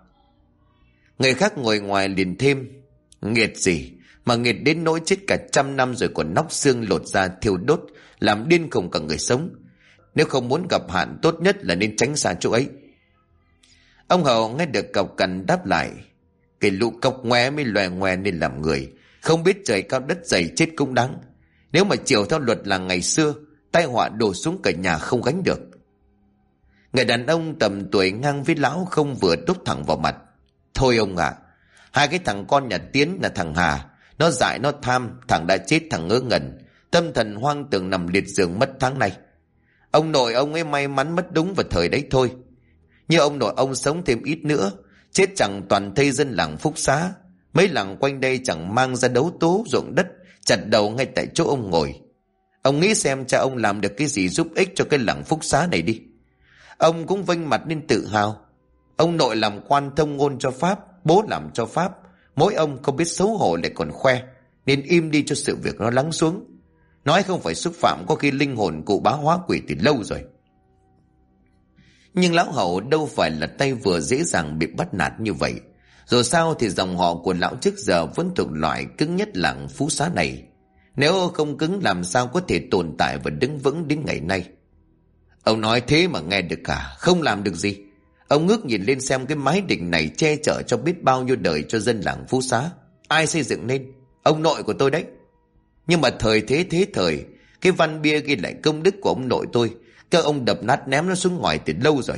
S1: Người khác ngồi ngoài liền thêm. Nghiệt gì mà nghiệt đến nỗi chết cả trăm năm rồi còn nóc xương lột da thiêu đốt, làm điên khùng cả người sống. Nếu không muốn gặp hạn, tốt nhất là nên tránh xa chỗ ấy. Ông Hậu nghe được cọc cằn đáp lại. Cái lũ cọc ngoe mới loè ngoe nên làm người, không biết trời cao đất dày, chết cũng đáng. Nếu mà chiều theo luật là ngày xưa, tai họa đổ xuống cả nhà không gánh được. Người đàn ông tầm tuổi ngang với lão không vừa đốt thẳng vào mặt. Thôi ông ạ, hai cái thằng con nhà Tiến là thằng Hà, nó dại nó tham, thằng đã chết thằng ngớ ngẩn, tâm thần hoang tưởng nằm liệt giường mất tháng nay. Ông nội ông ấy may mắn mất đúng vào thời đấy thôi. Như ông nội ông sống thêm ít nữa, chết chẳng toàn thây dân làng Phúc Xá. Mấy làng quanh đây chẳng mang ra đấu tố ruộng đất, chặt đầu ngay tại chỗ ông ngồi. Ông nghĩ xem cha ông làm được cái gì giúp ích cho cái làng Phúc Xá này đi. Ông cũng vênh mặt nên tự hào. Ông nội làm quan thông ngôn cho Pháp, bố làm cho Pháp. Mỗi ông không biết xấu hổ lại còn khoe, nên im đi cho sự việc nó lắng xuống. Nói không phải xúc phạm, có khi linh hồn cụ bá hóa quỷ từ lâu rồi. Nhưng lão Hậu đâu phải là tay vừa dễ dàng bị bắt nạt như vậy. Dù sao thì dòng họ của lão trước giờ vẫn thuộc loại cứng nhất làng Phú Xá này. Nếu không cứng làm sao có thể tồn tại và đứng vững đến ngày nay. Ông nói thế mà nghe được cả, không làm được gì. Ông ngước nhìn lên xem cái mái đình này che chở cho biết bao nhiêu đời cho dân làng Phú Xá. Ai xây dựng nên? Ông nội của tôi đấy. Nhưng mà thời thế thời, cái văn bia ghi lại công đức của ông nội tôi, các ông đập nát ném nó xuống ngoài từ lâu rồi.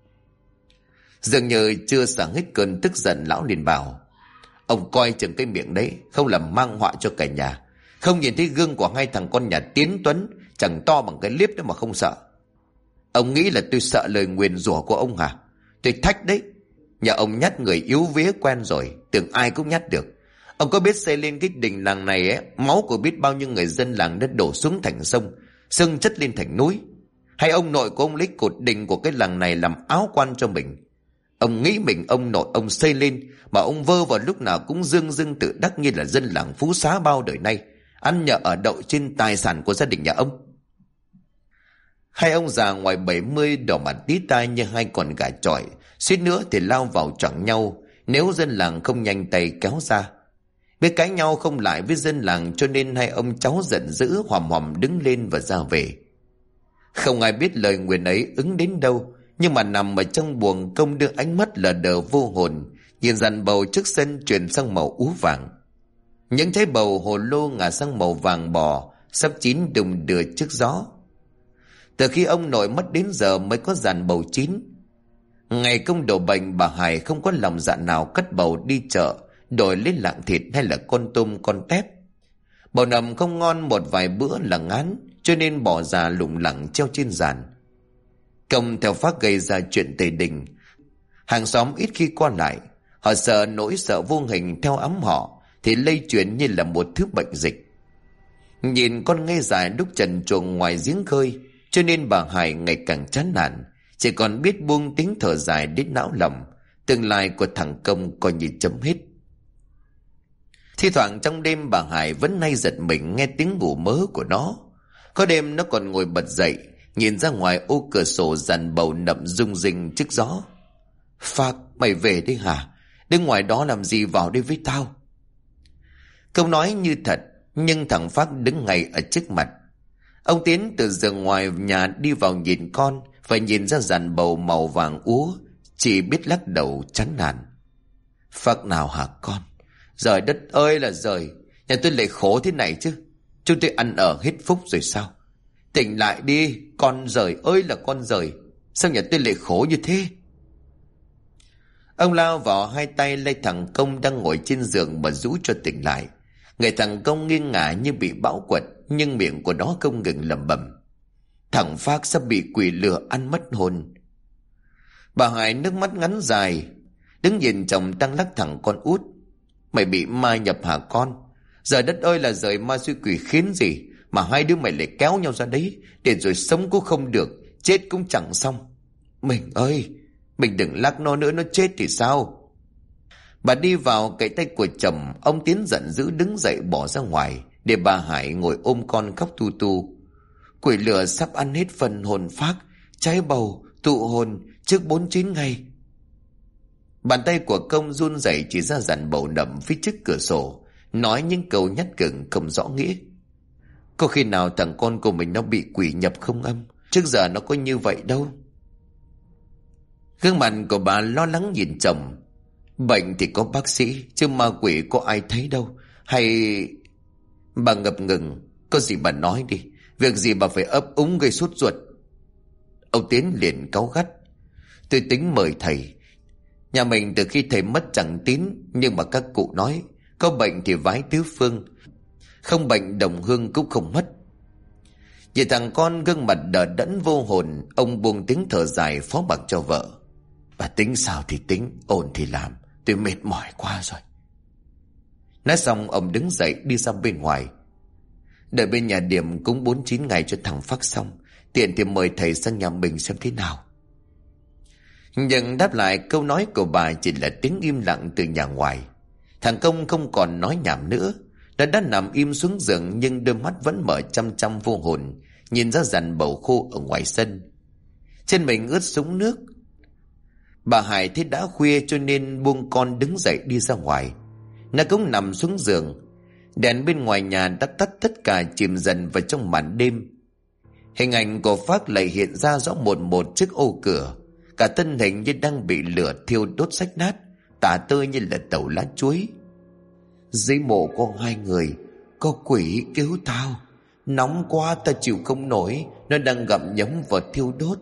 S1: Dường như chưa xả hết cơn tức giận, lão liền bảo: ông coi chừng cái miệng đấy, không làm mang họa cho cả nhà. Không nhìn thấy gương của hai thằng con nhà Tiến Tuấn chẳng to bằng cái liếp đó mà không sợ. Ông nghĩ là tôi sợ lời nguyền rủa của ông hả? Tôi thách đấy. Nhà ông nhát người yếu vía quen rồi, tưởng ai cũng nhát được. Ông có biết xây lên cái đình làng này ấy, máu của biết bao nhiêu người dân làng đã đổ xuống thành sông, xương chất lên thành núi. Hay ông nội của ông lấy cột đình của cái làng này làm áo quan cho mình. Ông nghĩ mình ông nội ông xây lên, mà ông vơ vào lúc nào cũng dương dưng tự đắc như là dân làng Phú Xá bao đời nay, ăn nhờ ở đậu trên tài sản của gia đình nhà ông. Hai ông già ngoài 70 đỏ mặt tí tai như hai con gà chọi, suýt nữa thì lao vào choảng nhau nếu dân làng không nhanh tay kéo ra. Biết cãi nhau không lại với dân làng, cho nên hai ông cháu giận dữ hòm hòm đứng lên và ra về. Không ai biết lời nguyền ấy ứng đến đâu, nhưng mà nằm ở trong buồng, Công đưa ánh mắt lờ đờ vô hồn nhìn dàn bầu trước sân chuyển sang màu ú vàng. Những trái bầu hồ lô ngả sang màu vàng bò, sắp chín đùng đưa trước gió. Từ khi ông nội mất đến giờ mới có dàn bầu chín. Ngày Công đổ bệnh, bà Hải không có lòng dạ nào cất bầu đi chợ đổi lấy lạng thịt hay là con tôm con tép. Bầu nầm không ngon một vài bữa là ngán, cho nên bỏ già lủng lẳng treo trên giàn. Công theo Phác gây ra chuyện tề đình. Hàng xóm ít khi qua lại, họ sợ nỗi sợ vô hình theo ấm họ thì lây truyền như là một thứ bệnh dịch. Nhìn con nghe dài đúc trần truồng ngoài giếng khơi, cho nên bà Hải ngày càng chán nản, chỉ còn biết buông tiếng thở dài đến não lòng. Tương lai của thằng Công coi như chấm hết. Thi thoảng trong đêm bà Hải vẫn hay giật mình nghe tiếng ngủ mớ của nó. Có đêm nó còn ngồi bật dậy, nhìn ra ngoài ô cửa sổ dàn bầu nậm rung rinh trước gió. Phác, mày về đi hả? Đứng ngoài đó làm gì, vào đây với tao. Công nói như thật, nhưng thằng Phác đứng ngay ở trước mặt. Ông Tiến từ giường ngoài nhà đi vào nhìn con, và nhìn ra dàn bầu màu vàng úa, chỉ biết lắc đầu chán nản. Phác nào hả con? Trời đất ơi là trời, nhà tôi lại khổ thế này chứ. Chúng tôi ăn ở hết phúc rồi sao? Tỉnh lại đi, con giời ơi là con giời. Sao nhà tôi lại khổ như thế? Ông lao vào hai tay lay thằng Công đang ngồi trên giường mà rũ cho tỉnh lại. Người thằng Công nghiêng ngả như bị bão quật, nhưng miệng của nó không ngừng lẩm bẩm: thằng Phác sắp bị quỷ lừa ăn mất hồn. Bà Hải nước mắt ngắn dài, đứng nhìn chồng đang lắc thằng con út. Mày bị ma nhập hả con? Giờ đất ơi là trời, ma suy quỷ khiến gì mà hai đứa mày lại kéo nhau ra đấy, để rồi sống cũng không được, chết cũng chẳng xong. Mình ơi, mình đừng lắc nó nữa, nó chết thì sao? Bà đi vào cậy tay của chồng. Ông Tiến giận dữ đứng dậy bỏ ra ngoài, để bà Hải ngồi ôm con khóc tu tu. Quỷ lửa sắp ăn hết phần hồn Phác, trái bầu tụ hồn trước 49 ngày. Bàn tay của Công run rẩy chỉ ra dàn bầu nậm phía trước cửa sổ, nói những câu nhát gừng không rõ nghĩa. Có khi nào thằng con của mình nó bị quỷ nhập không âm? Trước giờ nó có như vậy đâu. Gương mặt của bà lo lắng nhìn chồng. Bệnh thì có bác sĩ, chứ ma quỷ có ai thấy đâu. Hay... Bà ngập ngừng. Có gì bà nói đi, việc gì bà phải ấp úng gây sốt ruột? Ông Tiến liền cáu gắt: tôi tính mời thầy. Nhà mình từ khi thầy mất chẳng tín, nhưng mà các cụ nói có bệnh thì vái tứ phương, không bệnh đồng hương cũng không mất. Vì thằng con gương mặt đờ đẫn vô hồn, ông buông tiếng thở dài phó bạc cho vợ: bà tính sao thì tính, ổn thì làm, tôi mệt mỏi quá rồi. Nói xong ông đứng dậy đi ra bên ngoài. Đợi bên nhà điểm cúng 49 ngày cho thằng Phác xong, tiện thì mời thầy sang nhà mình xem thế nào. Nhưng đáp lại câu nói của bà chỉ là tiếng im lặng từ nhà ngoài. Thằng Công không còn nói nhảm nữa. Nó đã nằm im xuống giường, nhưng đôi mắt vẫn mở chăm chăm vô hồn, nhìn ra dàn bầu khô ở ngoài sân. Trên mình ướt sũng nước. Bà Hải thấy đã khuya cho nên buông con đứng dậy đi ra ngoài. Nó cũng nằm xuống giường. Đèn bên ngoài nhà đã tắt tất cả, chìm dần vào trong màn đêm. Hình ảnh của Phác lại hiện ra rõ một trước ô cửa. Cả thân hình như đang bị lửa thiêu đốt rách nát, tả tơi như là tàu lá chuối. Dưới mộ có 2 người. Có quỷ cứu tao. Nóng quá ta chịu không nổi. Nó đang gặm nhấm và thiêu đốt.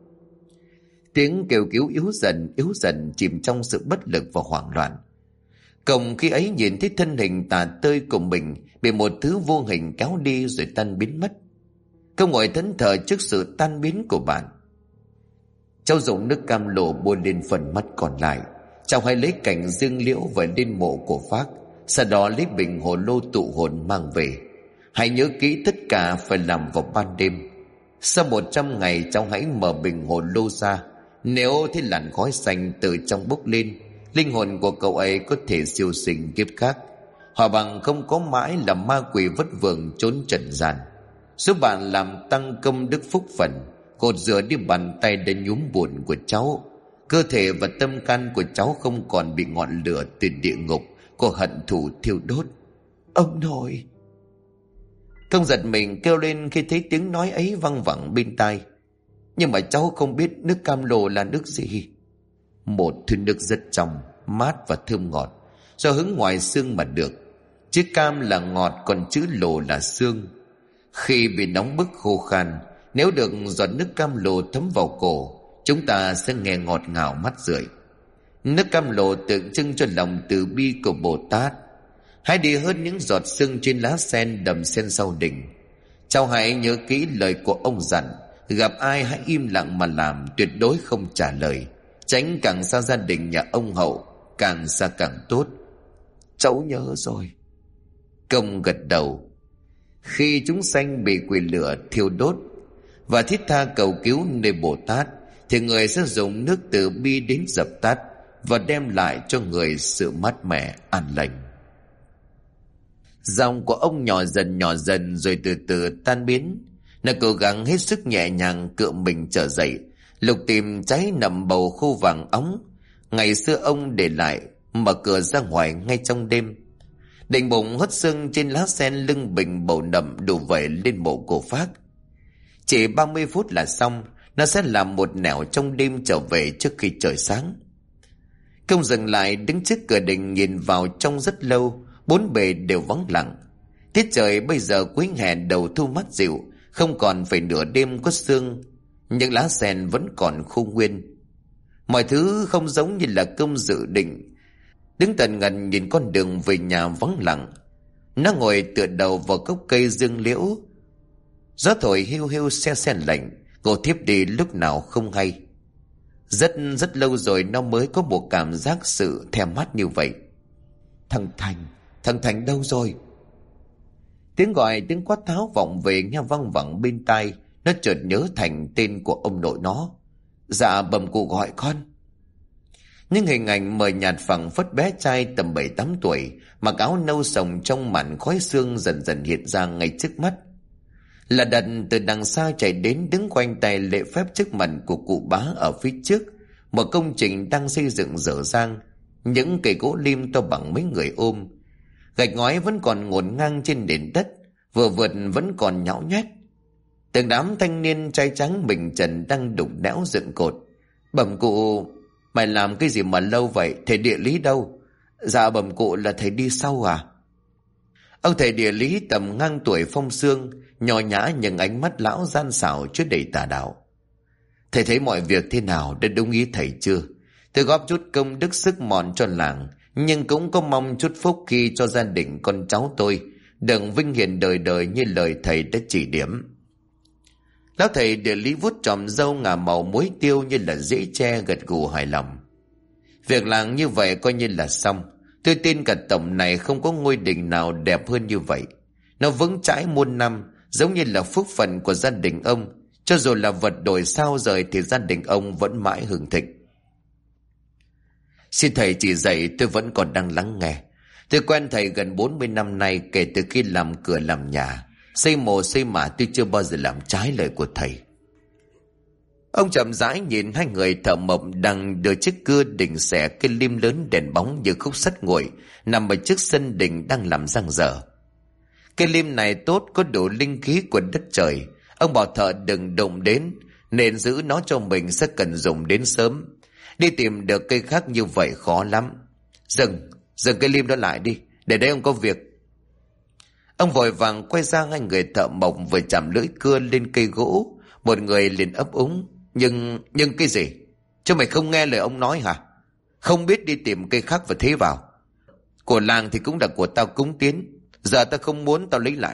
S1: Tiếng kêu cứu yếu dần chìm trong sự bất lực và hoảng loạn. Công khi ấy nhìn thấy thân hình tả tơi của mình bị một thứ vô hình kéo đi rồi tan biến mất. Công ngồi thẫn thờ trước sự tan biến của bạn. Cháu dùng nước cam lộ bôi lên phần mắt còn lại. Cháu hãy lấy cành dương liễu và lên mộ của Phác, sau đó lấy bình hồ lô tụ hồn mang về. Hãy nhớ kỹ tất cả phải làm vào ban đêm. Sau 100 ngày cháu hãy mở bình hồ lô ra. Nếu thấy làn khói xanh từ trong bốc lên, linh hồn của cậu ấy có thể siêu sinh kiếp khác. Hoặc bằng không có mãi là ma quỷ vất vưởng trốn trần gian. Giúp bạn làm tăng công đức phúc phần, gột rửa đi bàn tay đã nhuốm bùn của cháu. Cơ thể và tâm can của cháu không còn bị ngọn lửa từ địa ngục của hận thù thiêu đốt. Ông nội! Công giật mình kêu lên khi thấy tiếng nói ấy văng vẳng bên tai. Nhưng mà cháu không biết nước cam lồ là nước gì. Một thứ nước rất trong, mát và thơm ngọt, do hứng ngoài xương mà được. Chữ cam là ngọt, còn chữ lồ là xương. Khi bị nóng bức khô khan, nếu được giọt nước cam lồ thấm vào cổ, chúng ta sẽ nghe ngọt ngào mát rượi. Nước cam lồ tượng trưng cho lòng từ bi của Bồ Tát. Hãy đi hơn những giọt sương trên lá sen đầm sen sau đỉnh. Cháu hãy nhớ kỹ lời của ông dặn, gặp ai hãy im lặng mà làm, tuyệt đối không trả lời. Tránh càng xa gia đình nhà ông Hậu, càng xa càng tốt. Cháu nhớ rồi. Công gật đầu. Khi chúng sanh bị quỷ lửa thiêu đốt và thiết tha cầu cứu nơi Bồ Tát, thì người sẽ dùng nước từ bi đến dập tắt và đem lại cho người sự mát mẻ an lành. Giọng của ông nhỏ dần rồi từ từ tan biến. Nó cố gắng hết sức nhẹ nhàng cựa mình trở dậy, lục tìm trái nậm bầu khô vàng óng ngày xưa ông để lại, mở cửa ra ngoài ngay trong đêm. Định bụng hất xương trên lá sen lưng bình bầu nậm đủ vậy lên mộ của Phác. Chỉ 30 phút là xong. Nó sẽ làm một nẻo trong đêm trở về trước khi trời sáng. Công dừng lại đứng trước cửa đình nhìn vào trong rất lâu. Bốn bề đều vắng lặng. Tiết trời bây giờ cuối hè đầu thu mát dịu, không còn phải nửa đêm có sương. Những lá sen vẫn còn khô nguyên. Mọi thứ không giống như là Công dự định. Đứng tần ngần nhìn con đường về nhà vắng lặng. Nó ngồi tựa đầu vào gốc cây dương liễu. Gió thổi hiu hiu se se lạnh, cô thiếp đi lúc nào không hay. Rất lâu rồi nó mới có một cảm giác sự thèm mắt như vậy. Thằng Thành đâu rồi? Tiếng gọi, tiếng quát tháo vọng về nghe văng vẳng bên tai. Nó chợt nhớ Thành, tên của ông nội nó. Dạ bẩm cụ gọi con. Những hình ảnh mờ nhạt phẳng phất bé trai tầm 7-8 tuổi, mặc áo nâu sồng trong màn khói sương dần dần hiện ra ngay trước mắt. Là Đặt từ đằng xa chạy đến, đứng quanh tay lễ phép trước mặt của cụ Bá ở phía trước. Một công trình đang xây dựng dở dang, những cây gỗ lim to bằng mấy người ôm. Gạch ngói vẫn còn ngổn ngang trên nền đất, vừa vượt vẫn còn nhão nhét. Từng đám thanh niên trai trắng bình trần đang đục đẽo dựng cột. Bẩm cụ, mày làm cái gì mà lâu vậy? Thầy địa lý đâu? Dạ bẩm cụ, là thầy đi sau à? Ông thầy địa lý tầm ngang tuổi Phong Sương, nhỏ nhã nhưng ánh mắt lão gian xảo chứa đầy tà đạo. Thầy thấy mọi việc thế nào, đã đúng ý thầy chưa? Tôi góp chút công đức sức mọn cho làng, nhưng cũng có mong chút phúc khi cho gia đình con cháu tôi đừng vinh hiển đời đời như lời thầy đã chỉ điểm. Lão thầy địa lý vuốt chòm râu ngả màu muối tiêu như là dễ tre, gật gù hài lòng. Việc làng như vậy coi như là xong. Tôi tin cả tổng này không có ngôi đình nào đẹp hơn như vậy. Nó vững chãi muôn năm, giống như là phúc phần của gia đình ông. Cho dù là vật đổi sao rời thì gia đình ông vẫn mãi hưng thịnh. Xin thầy chỉ dạy, tôi vẫn còn đang lắng nghe. Tôi quen thầy gần 40 năm nay, kể từ khi làm cửa làm nhà, xây mồ xây mả, tôi chưa bao giờ làm trái lời của thầy. Ông chậm rãi nhìn hai người thợ mộc đang đưa chiếc cưa đình xẻ cây lim lớn đèn bóng như khúc sắt nguội nằm ở trước sân đình đang làm dang dở. Cây lim này tốt, có đủ linh khí của đất trời. Ông bảo thợ đừng đụng đến, nên giữ nó cho mình sẽ cần dùng đến sớm. Đi tìm được cây khác như vậy khó lắm. Dừng cây lim đó lại đi, để đấy ông có việc. Ông vội vàng quay ra, hai người thợ mộc vừa chạm lưỡi cưa lên cây gỗ. Một người liền ấp úng: Nhưng cái gì? Chứ mày không nghe lời ông nói hả? Không biết đi tìm cây khác và thế vào. Của làng thì cũng là của tao cúng tiến, giờ tao không muốn tao lấy lại.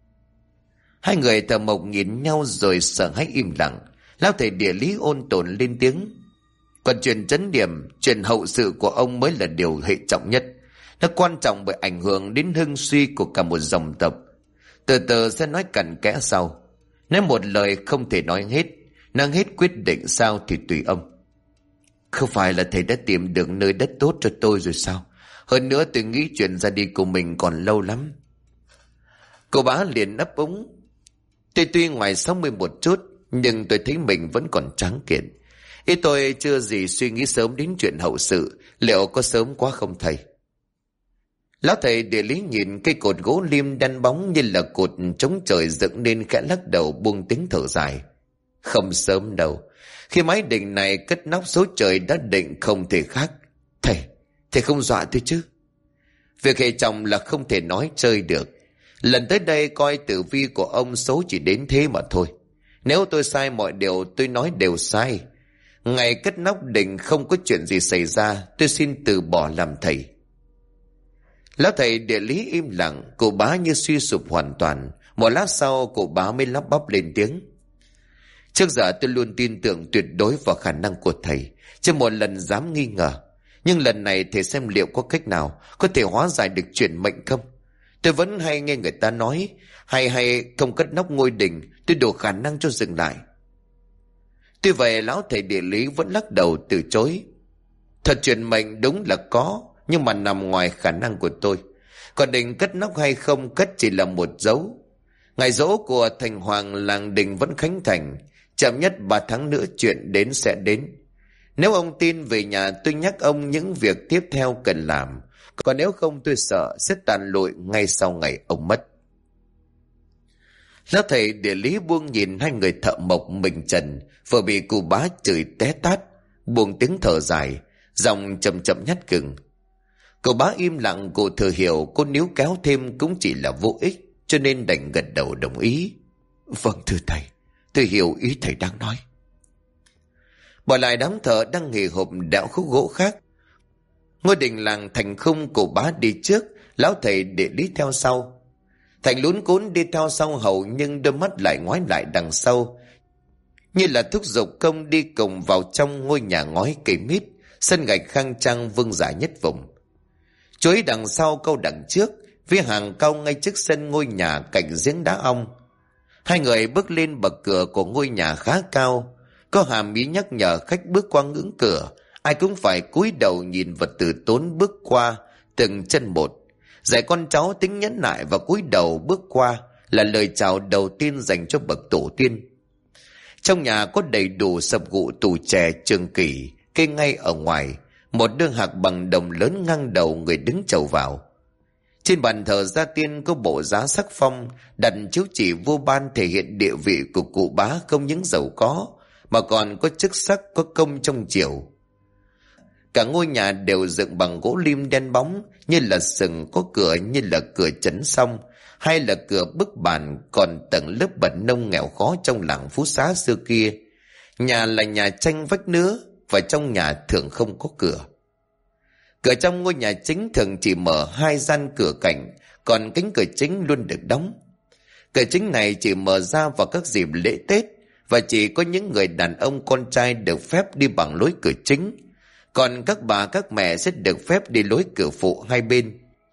S1: Hai người thợ mộc nhìn nhau rồi sợ hãi im lặng. Lão thầy địa lý ôn tồn lên tiếng: Còn chuyện trấn điểm, chuyện hậu sự của ông mới là điều hệ trọng nhất. Nó quan trọng bởi ảnh hưởng đến hưng suy của cả một dòng tộc. Từ từ sẽ nói cặn kẽ sau. Nếu một lời không thể nói hết, năng hết quyết định sao thì tùy ông. Không phải là thầy đã tìm được nơi đất tốt cho tôi rồi sao? Hơn nữa tôi nghĩ chuyện ra đi của mình còn lâu lắm. Cô bá liền ấp úng: Tôi tuy ngoài 60 một chút, nhưng tôi thấy mình vẫn còn tráng kiện. Ý tôi chưa gì suy nghĩ sớm đến chuyện hậu sự. Liệu có sớm quá không thầy? Lão thầy địa lý nhìn cây cột gỗ lim đen bóng như là cột chống trời dựng nên, khẽ lắc đầu buông tiếng thở dài. Không sớm đâu. Khi mái đình này cất nóc, số trời đã định không thể khác. Thầy không dọa tôi chứ? Việc hệ trọng là không thể nói chơi được. Lần tới đây coi tử vi của ông số chỉ đến thế mà thôi. Nếu tôi sai, mọi điều tôi nói đều sai. Ngày cất nóc đình không có chuyện gì xảy ra, tôi xin từ bỏ làm thầy. Lão thầy địa lý im lặng, cụ bá như suy sụp hoàn toàn. Một lát sau cụ bá mới lắp bắp lên tiếng: Trước giờ tôi luôn tin tưởng tuyệt đối vào khả năng của thầy, chưa một lần dám nghi ngờ. Nhưng lần này thầy xem liệu có cách nào có thể hóa giải được chuyện mệnh không. Tôi vẫn hay nghe người ta nói hay không cất nóc ngôi đình, tôi đủ khả năng cho dừng lại. Tuy vậy lão thầy địa lý vẫn lắc đầu từ chối. Thật chuyện mệnh đúng là có, nhưng mà nằm ngoài khả năng của tôi. Còn đình cất nóc hay không cất chỉ là một dấu. Ngày giỗ của thành hoàng làng đình vẫn khánh thành, chậm nhất 3 tháng nữa chuyện đến sẽ đến. Nếu ông tin, về nhà tôi nhắc ông những việc tiếp theo cần làm. Còn nếu không, tôi sợ sẽ tàn lụi ngay sau ngày ông mất. Lão thầy địa lý buông nhìn hai người thợ mộc mình trần vừa bị cụ bá chửi té tát, buông tiếng thở dài, giọng chậm chậm nhát gừng. Cậu bá im lặng, cụ thừa hiểu cô níu kéo thêm cũng chỉ là vô ích, cho nên đành gật đầu đồng ý. Vâng thưa thầy, tôi hiểu ý thầy đang nói. Bỏ lại đám thợ đang nghỉ hộp đẽo khúc gỗ khác. Ngôi đình làng Thành khung, cụ bá đi trước, lão thầy địa lý theo sau. Thành lún cún đi theo sau hầu, nhưng đôi mắt lại ngoái lại đằng sau, như là thúc giục công đi cùng vào trong ngôi nhà ngói cây mít, sân gạch khang trang vương giả nhất vùng. Chuối đằng sau, câu đằng trước, phía hàng cao ngay trước sân ngôi nhà cạnh giếng đá ong. Hai người bước lên bậc cửa của ngôi nhà khá cao, có hàm ý nhắc nhở khách bước qua ngưỡng cửa, ai cũng phải cúi đầu nhìn và từ tốn bước qua từng chân một. Dạy con cháu tính nhẫn nại và cúi đầu bước qua là lời chào đầu tiên dành cho bậc tổ tiên. Trong nhà có đầy đủ sập gụ, tủ chè, trường kỷ, kê ngay ở ngoài, một đương hạc bằng đồng lớn ngang đầu người đứng chầu vào. Trên bàn thờ gia tiên có bộ giá sắc phong, đặt chiếu chỉ vua ban thể hiện địa vị của cụ bá không những giàu có, mà còn có chức sắc, có công trong triều. Cả ngôi nhà đều dựng bằng gỗ lim đen bóng, như là sừng, có cửa như là cửa trấn song, hay là cửa bức bàn, còn tầng lớp bẩn nông nghèo khó trong làng Phú Xá xưa kia. Nhà là nhà tranh vách nứa, và trong nhà thường không có cửa. Cửa trong ngôi nhà chính thường chỉ mở 2 gian cửa cạnh, còn cánh cửa chính luôn được đóng. Cửa chính này chỉ mở ra vào các dịp lễ Tết, và chỉ có những người đàn ông con trai được phép đi bằng lối cửa chính, còn các bà các mẹ sẽ được phép đi lối cửa phụ hai bên.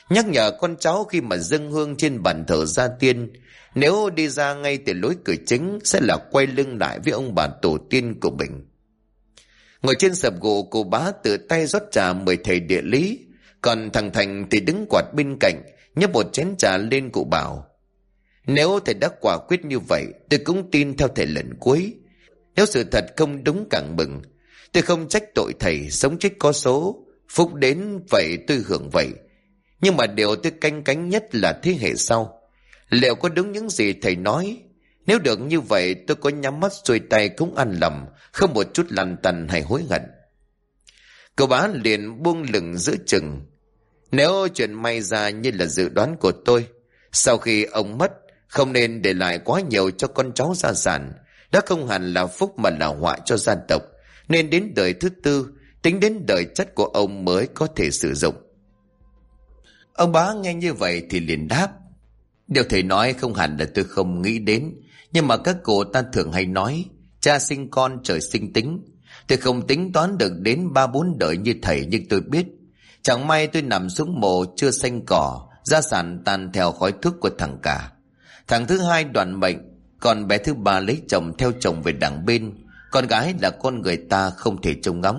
S1: nhắc nhở con cháu khi mà dâng hương trên bàn thờ gia tiên, nếu đi ra ngay từ lối cửa chính sẽ là quay lưng lại với ông bà tổ tiên của mình. Ngồi trên sập gỗ, cô bá tự tay rót trà mời thầy địa lý, còn thằng Thành thì đứng quạt bên cạnh, nhấp một chén trà lên. Cụ bảo: nếu thầy đã quả quyết như vậy, tôi cũng tin theo thầy lần cuối. Nếu sự thật không đúng càng mừng. Tôi không trách tội thầy, sống chết có số, phúc đến vậy tôi hưởng vậy. Nhưng mà điều tôi canh cánh nhất là thế hệ sau. Liệu có đúng những gì thầy nói? Nếu được như vậy, tôi có nhắm mắt xuôi tay cũng an lòng, không một chút lăn tăn hay hối hận. Cậu bá liền buông lửng giữa chừng. Nếu chuyện may ra như là dự đoán của tôi, sau khi ông mất, không nên để lại quá nhiều cho con cháu gia sản. Đó không hẳn là phúc mà là họa cho gia tộc. Nên đến đời thứ tư, tính đến đời chất của ông mới có thể sử dụng. Ông bá nghe như vậy thì liền đáp: điều thầy nói không hẳn là tôi không nghĩ đến. Nhưng mà các cụ ta thường hay nói, cha sinh con trời sinh tính. Tôi không tính toán được đến 3-4 đời như thầy, nhưng tôi biết chẳng may tôi nằm xuống mồ chưa xanh cỏ, gia sản tan theo khói thuốc của thằng cả. Thằng thứ hai đoạn mệnh, còn bé thứ ba lấy chồng theo chồng về đằng bên. Con gái là con người ta không thể trông ngóng.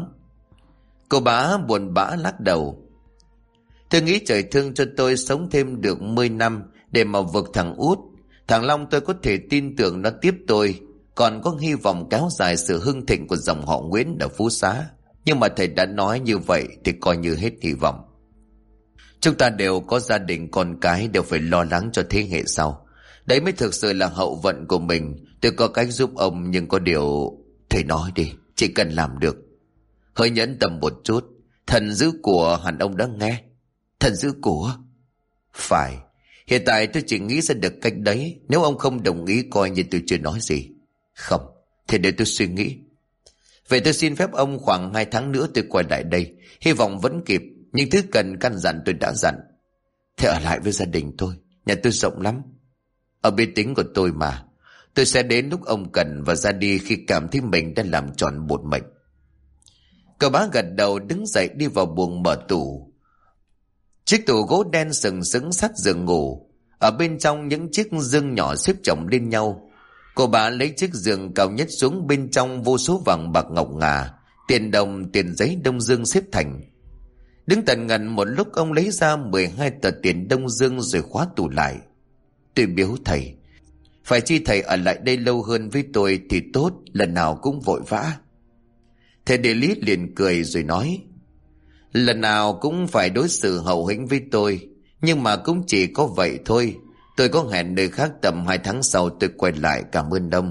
S1: Cô bá buồn bã lắc đầu: tôi nghĩ trời thương cho tôi sống thêm được 10 năm để mà vực thằng út. Thằng Long tôi có thể tin tưởng nó tiếp tôi, còn có hy vọng kéo dài sự hưng thịnh của dòng họ Nguyễn ở Phú Xá. Nhưng mà thầy đã nói như vậy thì coi như hết hy vọng. Chúng ta đều có gia đình con cái, đều phải lo lắng cho thế hệ sau. Đấy mới thực sự là hậu vận của mình. Tôi có cách giúp ông, nhưng có điều thầy nói đi, chỉ cần làm được. Hơi nhẫn tâm một chút. Thần giữ của hẳn ông đã nghe. Thần giữ của? Phải. Hiện tại tôi chỉ nghĩ ra được cách đấy. Nếu ông không đồng ý coi như tôi chưa nói gì. Không, thì để tôi suy nghĩ. Vậy tôi xin phép ông khoảng 2 tháng nữa tôi quay lại đây. Hy vọng vẫn kịp. Những thứ cần căn dặn tôi đã dặn. Thế ở lại với gia đình tôi. Nhà tôi rộng lắm. Ở biết tính của tôi mà. Tôi sẽ đến lúc ông cần và ra đi khi cảm thấy mình đã làm tròn bổn mệnh. Cậu bá gật đầu đứng dậy đi vào buồng mở tủ. Chiếc tủ gỗ đen sừng sững sát giường ngủ. Ở bên trong những chiếc giường nhỏ xếp chồng lên nhau. Cô bá lấy chiếc giường cao nhất xuống, bên trong vô số vàng bạc ngọc ngà, tiền đồng, tiền giấy đông dương xếp thành. Đứng tần ngần một lúc, ông lấy ra 12 tờ tiền đông dương rồi khóa tủ lại. Tôi biếu thầy, phải chi thầy ở lại đây lâu hơn với tôi thì tốt, lần nào cũng vội vã. Thầy địa lý liền cười rồi nói: lần nào cũng phải đối xử hậu hĩnh với tôi, nhưng mà cũng chỉ có vậy thôi. Tôi có hẹn nơi khác, tầm 2 tháng sau tôi quay lại, cảm ơn ông.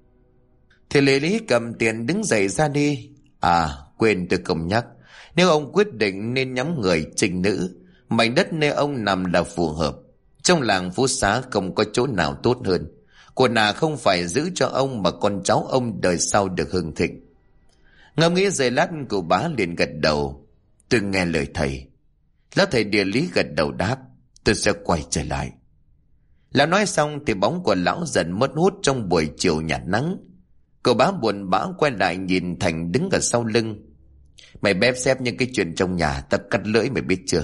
S1: Thầy địa lý cầm tiền đứng dậy ra đi. À quên, tôi không nhắc. Nếu ông quyết định nên nhắm người trinh nữ, mảnh đất nơi ông nằm là phù hợp. Trong làng Phú Xá không có chỗ nào tốt hơn. Của nà không phải giữ cho ông mà con cháu ông đời sau được hưng thịnh. Ngẫm nghĩ giây lát, cụ bá liền gật đầu. Tôi nghe lời thầy. Lão thầy địa lý gật đầu đáp: tôi sẽ quay trở lại. Lão nói xong thì bóng của lão dần mất hút trong buổi chiều nhạt nắng. Cậu bá buồn bã quay lại nhìn Thành đứng ở sau lưng. Mày bép xép những cái chuyện trong nhà, ta cắt lưỡi mày biết chưa?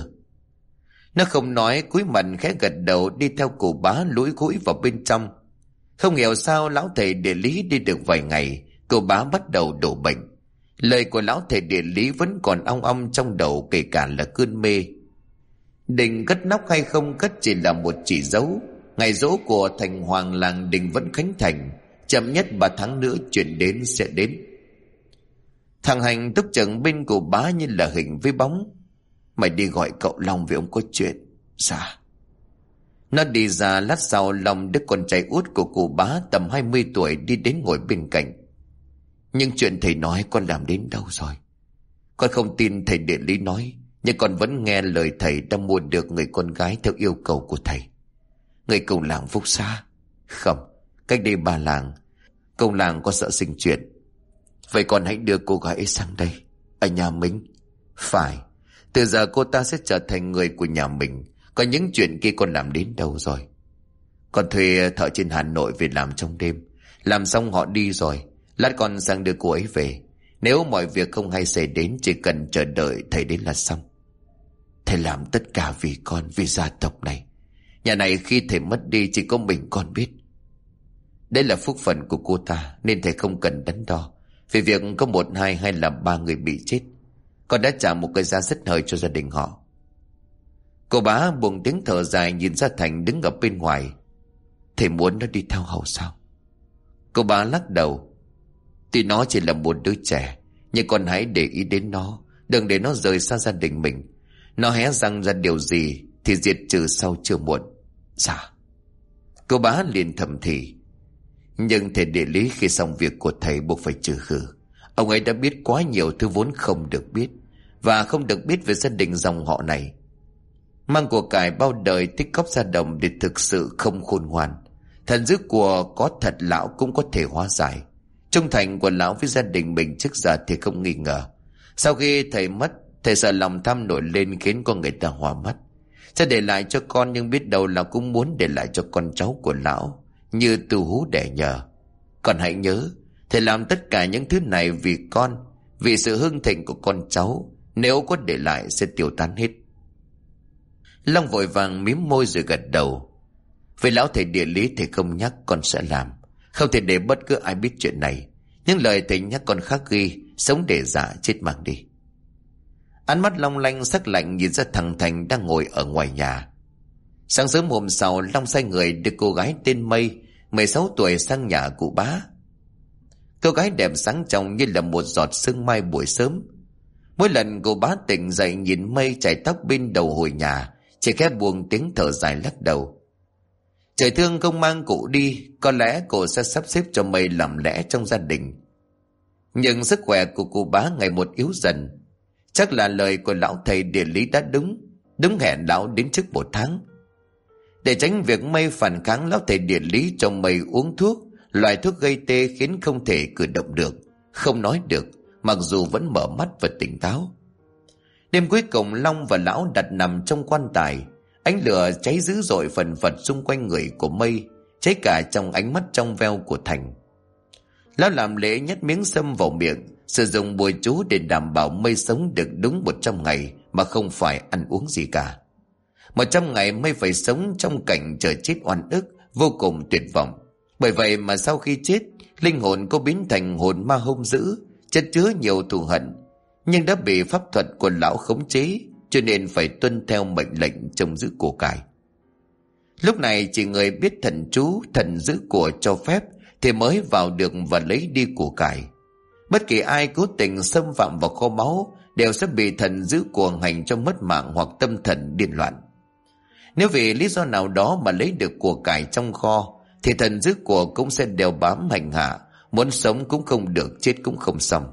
S1: Nó không nói, cúi mặt khẽ gật đầu đi theo cụ bá lũi cũi vào bên trong. Không hiểu sao lão thầy địa lý đi được vài ngày, cụ bá bắt đầu đổ bệnh. Lời của lão thầy địa lý vẫn còn ong ong trong đầu, kể cả là cơn mê. Định cất nóc hay không cất chỉ là một chỉ dấu. Ngày giỗ của thành hoàng làng Đình vẫn khánh thành, chậm nhất 3 tháng nữa chuyện đến sẽ đến. Thằng Hành túc chừng bên cụ bá như là hình với bóng. Mày đi gọi cậu Long vì ông có chuyện. Dạ. Nó đi ra, lát sau Long, đứa con trai út của cụ bá tầm 20 tuổi, đi đến ngồi bên cạnh. Nhưng chuyện thầy nói con làm đến đâu rồi? Con không tin thầy địa lý nói, nhưng con vẫn nghe lời thầy đã mua được người con gái theo yêu cầu của thầy. Người cùng làng Phúc Xá. Không, cách đây 3 làng. Công làng có sợ sinh chuyện. Vậy con hãy đưa cô gái ấy sang đây. Ở nhà mình. Phải. Từ giờ cô ta sẽ trở thành người của nhà mình. Còn những chuyện kia con làm đến đâu rồi? Con thuê thợ trên Hà Nội về làm trong đêm. Làm xong họ đi rồi. Lát con sang đưa cô ấy về. Nếu mọi việc không hay xảy đến, chỉ cần chờ đợi thầy đến là xong. Thầy làm tất cả vì con, vì gia tộc này. Nhà này khi thầy mất đi chỉ có mình con biết. Đây là phúc phận của cô ta, nên thầy không cần đắn đo về việc có 1, 2 hay là 3 người bị chết. Con đã trả một cái giá rất hời cho gia đình họ. Cô bá buông tiếng thở dài nhìn ra Thành đứng ở bên ngoài. Thầy muốn nó đi theo Hậu sao? Cô bá lắc đầu. Tuy nó chỉ là một đứa trẻ, nhưng con hãy để ý đến nó, đừng để nó rời xa gia đình mình. Nó hé răng ra điều gì thì diệt trừ sau chưa muộn. Dạ. Cô bá liền thầm thì. Nhưng thầy địa lý khi xong việc của thầy buộc phải trừ khử. Ông ấy đã biết quá nhiều thứ vốn không được biết, và không được biết về gia đình dòng họ này. Mang của cải bao đời tích cóp ra đồng để thực sự không khôn ngoan. Thần dữ của có thật lão cũng có thể hóa giải. Trung thành của lão với gia đình mình trước giờ thì không nghi ngờ. Sau khi thầy mất, thầy sợ lòng tham nổi lên khiến con người ta hoa mắt. Sẽ để lại cho con, nhưng biết đâu lão cũng muốn để lại cho con cháu của lão như từ hú đẻ nhờ. Con hãy nhớ, thầy làm tất cả những thứ này vì con, vì sự hưng thịnh của con cháu. Nếu có để lại sẽ tiêu tan hết. Long vội vàng mím môi rồi gật đầu. Với lão thầy địa lý thầy không nhắc, con sẽ làm. Không thể để bất cứ ai biết chuyện này. Những lời thầy nhắc con khắc ghi, sống để giả chết mang đi. Ánh mắt long lanh sắc lạnh nhìn ra thằng Thành đang ngồi ở ngoài nhà. Sáng sớm hôm sau, Long sai người đưa cô gái tên Mây 16 tuổi sang nhà cụ bá. Cô gái đẹp sáng trong như là một giọt sương mai buổi sớm. Mỗi lần cô bá tỉnh dậy nhìn Mây chải tóc bên đầu hồi nhà, chỉ khẽ buông tiếng thở dài lắc đầu. Trời thương không mang cụ đi, có lẽ cô sẽ sắp xếp cho Mây làm lẽ trong gia đình. Nhưng sức khỏe của cô bá ngày một yếu dần. Chắc là lời của lão thầy địa lý đã đúng hẹn lão đến trước 1 tháng. Để tránh việc Mây phản kháng, lão thầy địa lý cho Mây uống thuốc, loại thuốc gây tê khiến không thể cử động được, không nói được, mặc dù vẫn mở mắt và tỉnh táo. Đêm cuối cùng, Long và lão đặt nằm trong quan tài. Ánh lửa cháy dữ dội phần phật xung quanh người của Mây, cháy cả trong ánh mắt trong veo của Thành. Lão làm lễ nhét miếng sâm vào miệng, sử dụng bùa chú để đảm bảo Mây sống được đúng 100 ngày mà không phải ăn uống gì cả. 100 ngày Mây phải sống trong cảnh chờ chết oan ức, vô cùng tuyệt vọng. Bởi vậy mà sau khi chết, linh hồn cô biến thành hồn ma hung dữ, chất chứa nhiều thù hận, nhưng đã bị pháp thuật của lão khống chế, cho nên phải tuân theo mệnh lệnh trông giữ của cải. Lúc này chỉ người biết thần chú, thần giữ của cho phép thì mới vào được và lấy đi của cải. Bất kỳ ai cố tình xâm phạm vào kho báu đều sẽ bị thần giữ của hành cho mất mạng hoặc tâm thần điên loạn. Nếu vì lý do nào đó mà lấy được của cải trong kho, thì thần giữ của cũng sẽ đều bám hành hạ, muốn sống cũng không được, chết cũng không xong.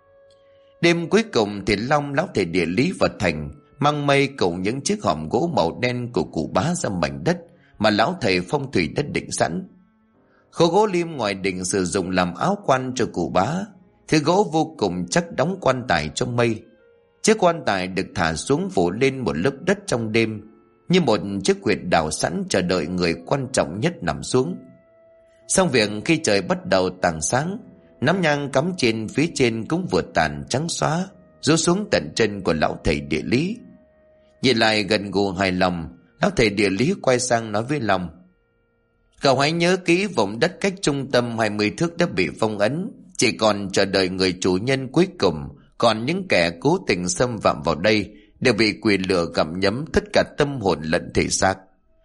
S1: Đêm cuối cùng thì Long, lão thầy địa lý và Thành mang Mây cùng những chiếc hòm gỗ màu đen của cụ bá ra mảnh đất mà lão thầy phong thủy đã định sẵn. Khối gỗ lim ngoài đình sử dụng làm áo quan cho cụ bá. Thứ gỗ vô cùng chắc đóng quan tài cho Mây. Chiếc quan tài được thả xuống phủ lên một lớp đất trong đêm, như một chiếc huyệt đào sẵn chờ đợi người quan trọng nhất nằm xuống. Xong việc, khi trời bắt đầu tảng sáng, nắm nhang cắm trên phía trên cũng vừa tàn trắng xóa, rũ xuống tận chân của lão thầy địa lý. Nhìn lại gần gù hài lòng, lão thầy địa lý quay sang nói với Long: Cậu hãy nhớ kỹ, vùng đất cách trung tâm 20 thước đã bị phong ấn, chỉ còn chờ đợi người chủ nhân cuối cùng. Còn những kẻ cố tình xâm phạm vào đây đều bị quỷ lửa gặm nhấm tất cả tâm hồn lẫn thể xác.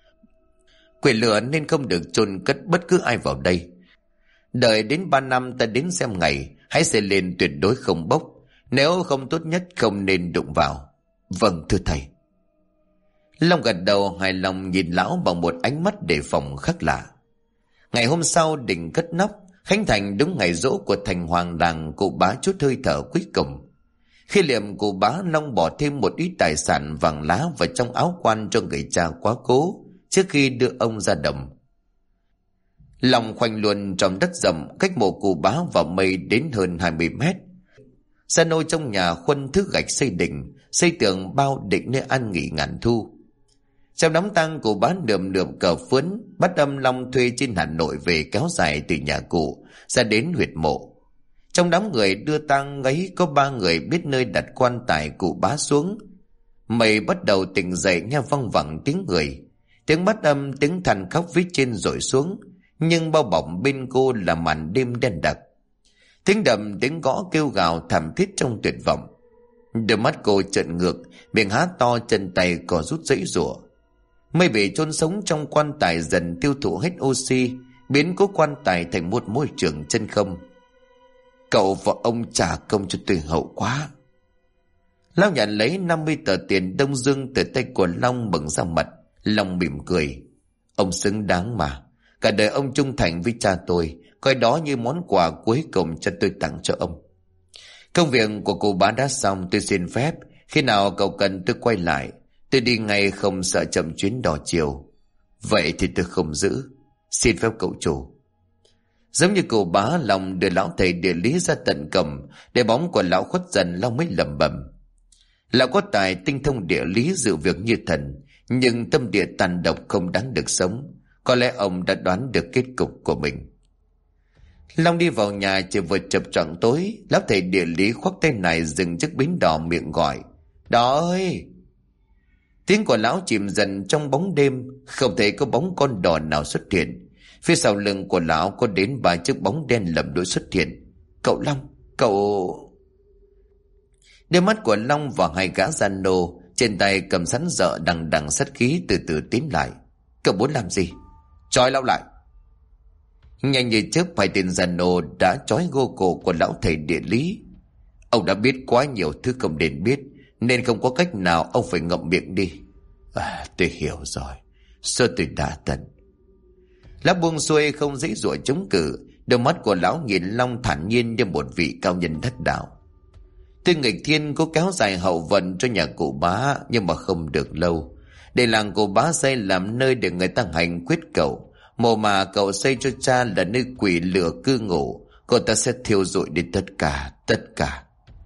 S1: Quỷ lửa nên không được chôn cất bất cứ ai vào đây. Đợi đến 3 năm ta đến xem ngày, hãy xây lên tuyệt đối không bốc. Nếu không, tốt nhất không nên đụng vào. Vâng thưa thầy. Long gật đầu hài lòng nhìn lão bằng một ánh mắt đề phòng khác lạ. Ngày hôm sau, đình cất nóc khánh thành đúng ngày giỗ của thành hoàng làng. Cụ bá chút hơi thở cuối cùng. Khi liệm cụ bá, Long bỏ thêm một ít tài sản vàng lá vào trong áo quan cho người cha quá cố trước khi đưa ông ra đồng. Long khoanh luôn trong đất rậm cách mộ cụ bá và Mây đến hơn 20 mét. Sa nôi trong nhà khuân thước gạch xây đình, xây tường bao định nơi an nghỉ ngàn thu. Trong đám tang, cụ bá nườm nượm cờ phướn bắt âm Long thuê trên Hà Nội về kéo dài từ nhà cụ ra đến huyệt mộ. Trong đám người đưa tang ấy có 3 người biết nơi đặt quan tài cụ bá xuống. Mày bắt đầu tỉnh dậy nghe văng vẳng tiếng người. Tiếng bắt âm, tiếng than khóc phía trên rồi xuống, nhưng bao bọc bên cô là màn đêm đen đặc. Tiếng đầm, tiếng gõ kêu gào thảm thiết trong tuyệt vọng. Đôi mắt cô trợn ngược, miệng há to, chân tay co rút giãy giụa. Mây bị chôn sống trong quan tài dần tiêu thụ hết oxy, biến cố quan tài thành một môi trường chân không. Cậu và ông trả công cho tôi hậu quá. Lão nhận lấy 50 tờ tiền Đông Dương từ tay của Long bừng ra mặt. Long mỉm cười. Ông xứng đáng mà. Cả đời ông trung thành với cha tôi, coi đó như món quà cuối cùng cho tôi tặng cho ông. Công việc của cô bá đã xong, tôi xin phép. Khi nào cậu cần tôi quay lại, tôi đi ngay, không sợ chậm chuyến đò chiều. Vậy thì tôi không giữ. Xin phép cậu chủ. Giống như cô bá, Long đưa lão thầy địa lý ra tận cầm, để bóng của lão khuất dần. Long mới lẩm bẩm. Lão có tài tinh thông địa lý, dự việc như thần, nhưng tâm địa tàn độc không đáng được sống. Có lẽ ông đã đoán được kết cục của mình. Long đi vào nhà trời vừa chập choạng tối. Lão thầy địa lý khoác tay này dừng chiếc bến đò, miệng gọi. Đò ơi! Tiếng của lão chìm dần trong bóng đêm, không thấy có bóng con đò nào xuất hiện. Phía sau lưng của lão có đến 3 chiếc bóng đen lầm đuổi xuất hiện. Cậu Long, cậu... Đôi mắt của Long và hai gã gian nô trên tay cầm sẵn dợ đằng đằng sát khí từ từ tiến lại. Cậu muốn làm gì? Trói lão lại. Nhanh như chớp, hai tên gian nô đã trói gô cổ của lão thầy địa lý. Ông đã biết quá nhiều thứ không nên biết, nên không có cách nào, ông phải ngậm miệng đi. Tôi hiểu rồi. Sơ tôi đã tận. Lão buông xuôi, không dãy dụa chống cự. Đôi mắt của lão nhìn Long thản nhiên như một vị cao nhân đắc đạo. Tôi nghịch thiên cố kéo dài hậu vận cho nhà cụ bá, nhưng mà không được lâu. Để làng cụ bá xây làm nơi để người ta hành quyết cậu. Mồ mà cậu xây cho cha là nơi quỷ lửa cư ngụ, cậu ta sẽ thiêu rụi đi tất cả.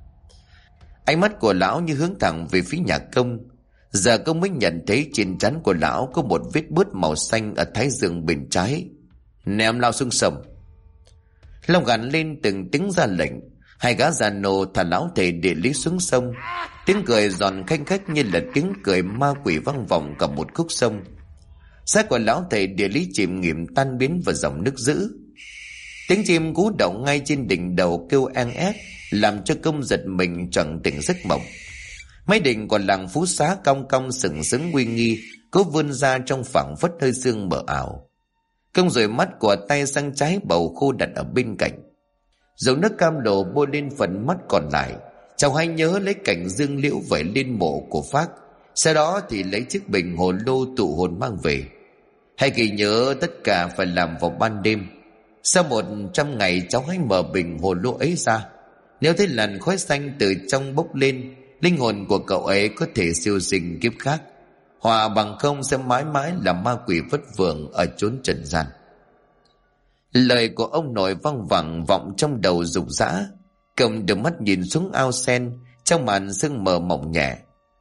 S1: Ánh mắt của lão như hướng thẳng về phía nhà Công. Giờ Công mới nhận thấy trên trán của lão có một vết bớt màu xanh ở thái dương bên trái. Ném lao xuống sông. Long gằn lên từng tiếng ra lệnh. Hai gã già nô thả lão thầy địa lý xuống sông. Tiếng cười giòn khanh khách như là tiếng cười ma quỷ vang vọng cả một khúc sông. Xác của lão thầy địa lý chìm nghiệm tan biến vào dòng nước dữ. Tiếng chim cú động ngay trên đỉnh đầu kêu an ét, làm cho Công giật mình choàng tỉnh giấc mộng. Mái đình của làng Phú Xá cong cong sừng sững uy nghi, cố vươn ra trong phảng phất hơi sương mờ ảo. Công dời mắt của tay sang trái bầu khô đặt ở bên cạnh. Dầu nước cam đổ bôi lên phần mắt còn lại. Cháu hay nhớ lấy cảnh dương liễu vẩy lên mộ của Phác, sau đó thì lấy chiếc bình hồ lô tụ hồn mang về. Hay kỳ nhớ tất cả phải làm vào ban đêm. Sau 100 ngày cháu hãy mở bình hồ lô ấy ra. Nếu thấy làn khói xanh từ trong bốc lên, linh hồn của cậu ấy có thể siêu sinh kiếp khác, hòa bằng không sẽ mãi mãi là ma quỷ vất vưởng ở chốn trần gian. Lời của ông nội văng vẳng vọng trong đầu rục rã. Cầm đôi mắt nhìn xuống ao sen trong màn sương mờ mỏng nhẹ,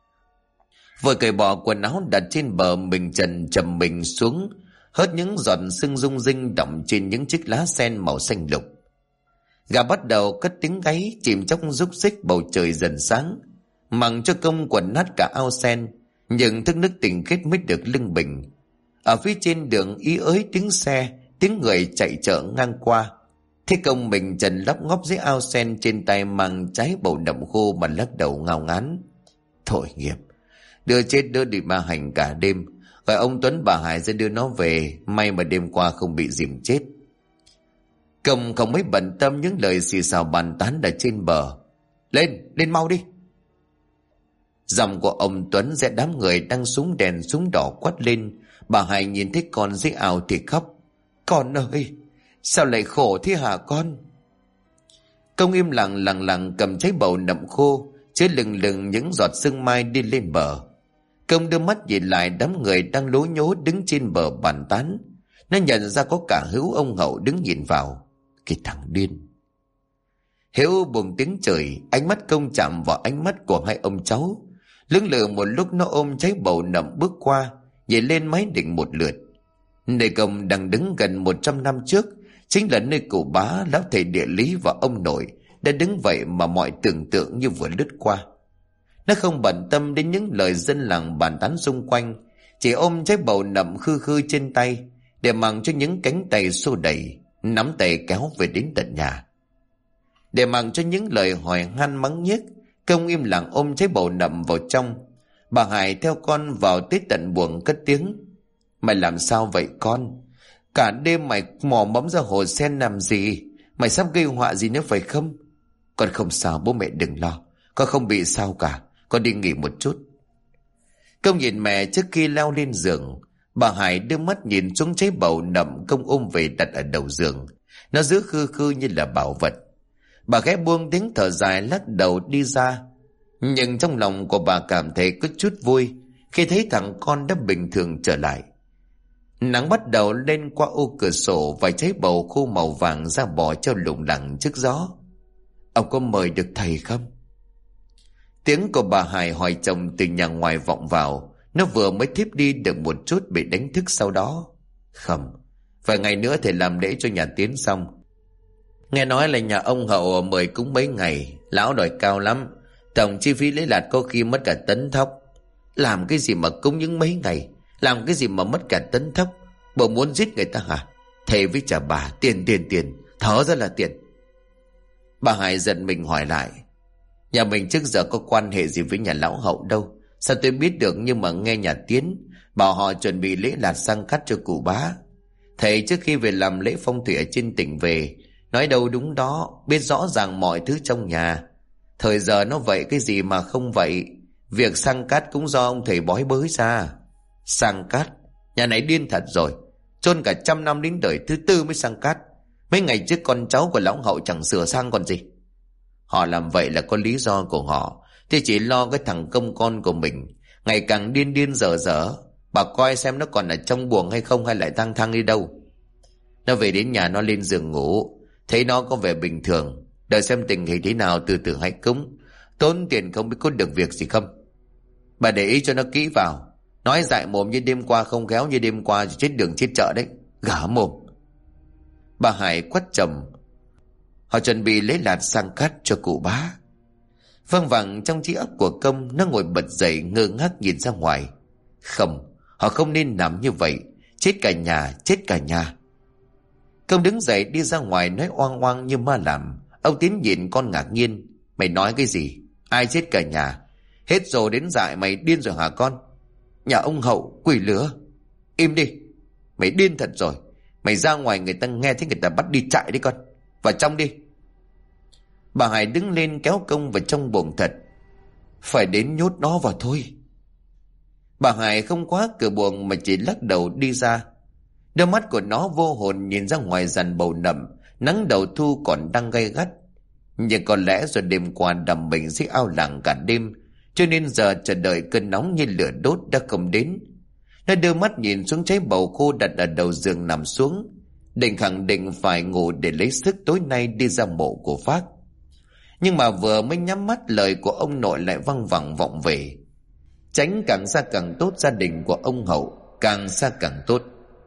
S1: vội cởi bỏ quần áo đặt trên bờ mình trần, chầm mình xuống, hớt những giọt sương rung rinh đọng trên những chiếc lá sen màu xanh lục. Gà bắt đầu cất tiếng gáy, chìm chóc rúc xích, bầu trời dần sáng. Mằng cho Công quần nát cả ao sen, nhưng thức nước tình kết mới được lưng bình. Ở phía trên đường ý ới tiếng xe, tiếng người chạy chợ ngang qua. Thế Công mình trần lóc ngóp dưới ao sen, trên tay mang trái bầu đậm khô mà lắc đầu ngao ngán. Thôi nghiệp, đưa chết đưa đi ma hành cả đêm, gọi ông Tuấn bà Hải ra đưa nó về, may mà đêm qua không bị dìm chết. Công không mấy bận tâm những lời xì xào bàn tán ở trên bờ. Lên mau đi. Dòng của ông Tuấn sẽ đám người đang súng đèn súng đỏ quát lên. Bà Hải nhìn thấy con dưới ao thì khóc. Con ơi, sao lại khổ thế hả con? Công im lặng cầm trái bầu nậm khô, chế lừng lừng những giọt sương mai đi lên bờ. Công đưa mắt nhìn lại đám người đang lố nhố đứng trên bờ bàn tán. Nó nhận ra có cả Hữu ông Hậu đứng nhìn vào. Cái thằng điên. Hữu buông tiếng trời, ánh mắt Công chạm vào ánh mắt của hai ông cháu. Lưỡng lự một lúc nó ôm trái bầu nậm bước qua, nhảy lên mái đỉnh một lượt. Nơi Công đang đứng gần 100 năm trước chính là nơi cụ bá, lão thầy địa lý và ông nội đã đứng vậy mà mọi tưởng tượng như vừa lướt qua. Nó không bận tâm đến những lời dân làng bàn tán xung quanh, chỉ ôm trái bầu nậm khư khư trên tay, để mặc cho những cánh tay xô đẩy, nắm tay kéo về đến tận nhà. Để mặc cho những lời hỏi han mắng nhiếc, Công im lặng ôm trái bầu nậm vào trong. Bà Hải theo con vào tới tận buồng cất tiếng: "Mày làm sao vậy con? Cả đêm mày mò mẫm ra hồ sen làm gì? Mày sắp gây họa gì nữa phải không?" "Con không sao, bố mẹ đừng lo. Con không bị sao cả. Con đi nghỉ một chút." Công nhìn mẹ trước khi leo lên giường. Bà Hải đưa mắt nhìn xuống trái bầu nậm Công ôm về đặt ở đầu giường. Nó giữ khư khư như là bảo vật. Bà khẽ buông tiếng thở dài lắc đầu đi ra. Nhưng trong lòng của bà cảm thấy có chút vui khi thấy thằng con đã bình thường trở lại. Nắng bắt đầu lên qua ô cửa sổ, vài trái bầu khô màu vàng ra bò treo lủng lẳng trước gió. "Ông có mời được thầy không?" Tiếng của bà Hải hỏi chồng từ nhà ngoài vọng vào. Nó vừa mới thiếp đi được một chút bị đánh thức sau đó. "Không, vài ngày nữa thầy làm lễ cho nhà Tiến xong. Nghe nói là nhà ông Hậu mời cúng mấy ngày, lão đòi cao lắm. Tổng chi phí lấy lạt có khi mất cả tấn thóc. Làm cái gì mà cúng những mấy ngày? Làm cái gì mà mất cả tấn thóc? Bộ muốn giết người ta hả? Thầy với trả bà tiền, thở ra là tiền." Bà Hải giận mình hỏi lại: "Nhà mình trước giờ có quan hệ gì với nhà lão Hậu đâu. Sao tôi biết được? Nhưng mà nghe nhà Tiến bảo họ chuẩn bị lễ lạt sang cắt cho cụ bá. Thầy trước khi về làm lễ phong thủy ở trên tỉnh về, nói đâu đúng đó, biết rõ ràng mọi thứ trong nhà. Thời giờ nó vậy cái gì mà không vậy. Việc sang cát cũng do ông thầy bói bới ra." "Sang cát? Nhà này điên thật rồi. Chôn cả 100 năm đến đời thứ tư mới sang cát. Mấy ngày trước con cháu của lão Hậu chẳng sửa sang còn gì." "Họ làm vậy là có lý do của họ. Thì chỉ lo cái thằng công con của mình ngày càng điên dở. Bà coi xem nó còn ở trong buồng hay không, hay lại thang thang đi đâu." Nó về đến nhà, nó lên giường ngủ. Thấy nó có vẻ bình thường, đợi xem tình hình thế nào từ từ hãy cúng. Tốn tiền không biết có được việc gì không. Bà để ý cho nó kỹ vào. Nói dại mồm như đêm qua không khéo như đêm qua thì chết đường chết chợ đấy. Gả mồm. Bà Hải quát trầm: "Họ chuẩn bị lấy lạt sang cát cho cụ bá." Văng vẳng trong trí óc của Công. Nó ngồi bật dậy ngơ ngác nhìn ra ngoài. Không, họ không nên làm như vậy. Chết cả nhà. Công đứng dậy đi ra ngoài nói oang oang như ma làm. Ông Tiến nhìn con ngạc nhiên: "Mày nói cái gì? Ai chết cả nhà? Hết rồi đến dại mày điên rồi hả con? Nhà ông Hậu quỷ lửa." "Im đi. Mày điên thật rồi. Mày ra ngoài người ta nghe thấy người ta bắt đi trại đi con. Vào trong đi." Bà Hải đứng lên kéo Công vào trong buồng thật. "Phải đến nhốt nó vào thôi." Bà Hải không khóa cửa buồng mà chỉ lắc đầu đi ra. Đôi mắt của nó vô hồn nhìn ra ngoài dàn bầu nậm. Nắng đầu thu còn đang gay gắt. Nhưng có lẽ do đêm qua đầm mình dưới ao làng cả đêm, cho nên giờ chờ đợi cơn nóng như lửa đốt đã không đến. Nó đưa mắt nhìn xuống trái bầu khô đặt ở đầu giường nằm xuống, định khẳng định phải ngủ để lấy sức tối nay đi ra mộ của Phác. Nhưng mà vừa mới nhắm mắt, lời của ông nội lại văng vẳng vọng về: "Tránh càng xa càng tốt, gia đình của ông Hậu càng xa càng tốt."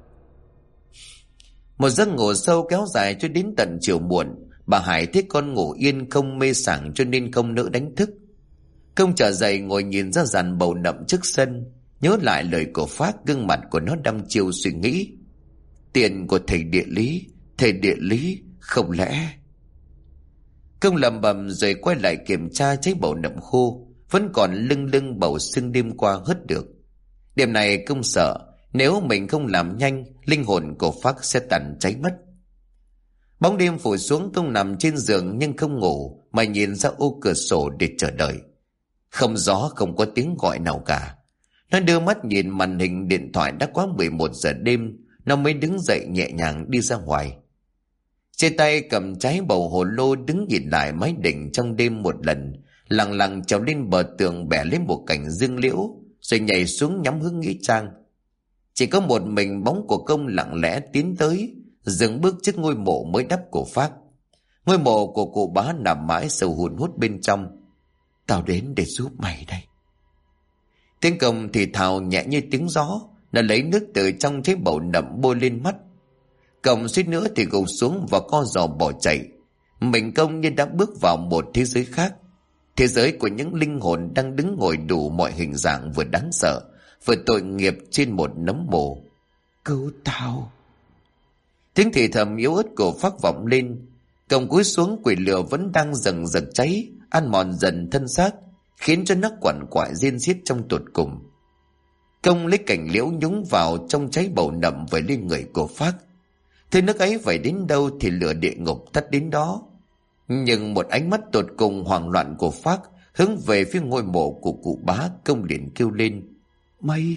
S1: Một giấc ngủ sâu kéo dài cho đến tận chiều muộn. Bà Hải thấy con ngủ yên không mê sảng cho nên không nỡ đánh thức. Công trở dậy ngồi nhìn ra dàn bầu nậm trước sân, nhớ lại lời của Phác. Gương mặt của nó đăm chiêu suy nghĩ: tiền của thầy địa lý không lẽ... Công lẩm bẩm rồi quay lại kiểm tra trái bầu nậm khô, vẫn còn lưng bầu sưng đêm qua hớt được. Đêm này Công sợ nếu mình không làm nhanh, linh hồn của Phác sẽ tàn cháy mất. Bóng đêm phủ xuống. Công nằm trên giường nhưng không ngủ, mà nhìn ra ô cửa sổ để chờ đợi. Không gió, không có tiếng gọi nào cả. Nó đưa mắt nhìn màn hình điện thoại, đã quá 11 giờ đêm. Nó mới đứng dậy nhẹ nhàng đi ra ngoài. Trên tay cầm trái bầu hồ lô, đứng nhìn lại mái đỉnh trong đêm một lần, lặng lặng trèo lên bờ tường, bẻ lấy một cành dương liễu rồi nhảy xuống nhắm hướng nghĩa trang. Chỉ có một mình bóng của Công lặng lẽ tiến tới, dừng bước trước ngôi mộ mới đắp của Phác. Ngôi mộ của cụ bá nằm mãi sầu hùn hút bên trong. "Tao đến để giúp mày đây." Tiếng Công thì thào nhẹ như tiếng gió. Nó lấy nước từ trong trái bầu nậm bôi lên mắt. Công suýt nữa thì gục xuống và co giò bỏ chạy. Mình Công như đã bước vào một thế giới khác. Thế giới của những linh hồn đang đứng ngồi đủ mọi hình dạng, vừa đáng sợ vừa tội nghiệp trên một nấm mồ. Cứu tao! Tiếng thì thầm yếu ớt của Phác vọng lên. Công cúi xuống, quỷ lửa vẫn đang dần dần cháy, ăn mòn dần thân xác, khiến cho nó quằn quại riêng xiết trong tột cùng. Công lấy cành liễu nhúng vào trong cháy bầu nậm vẩy lên người của Phác. Thứ nước ấy vẩy đến đâu thì lửa địa ngục tắt đến đó. Nhưng một ánh mắt tột cùng hoảng loạn của Phác hướng về phía ngôi mộ của cụ Bá, Công liền kêu lên: Mày!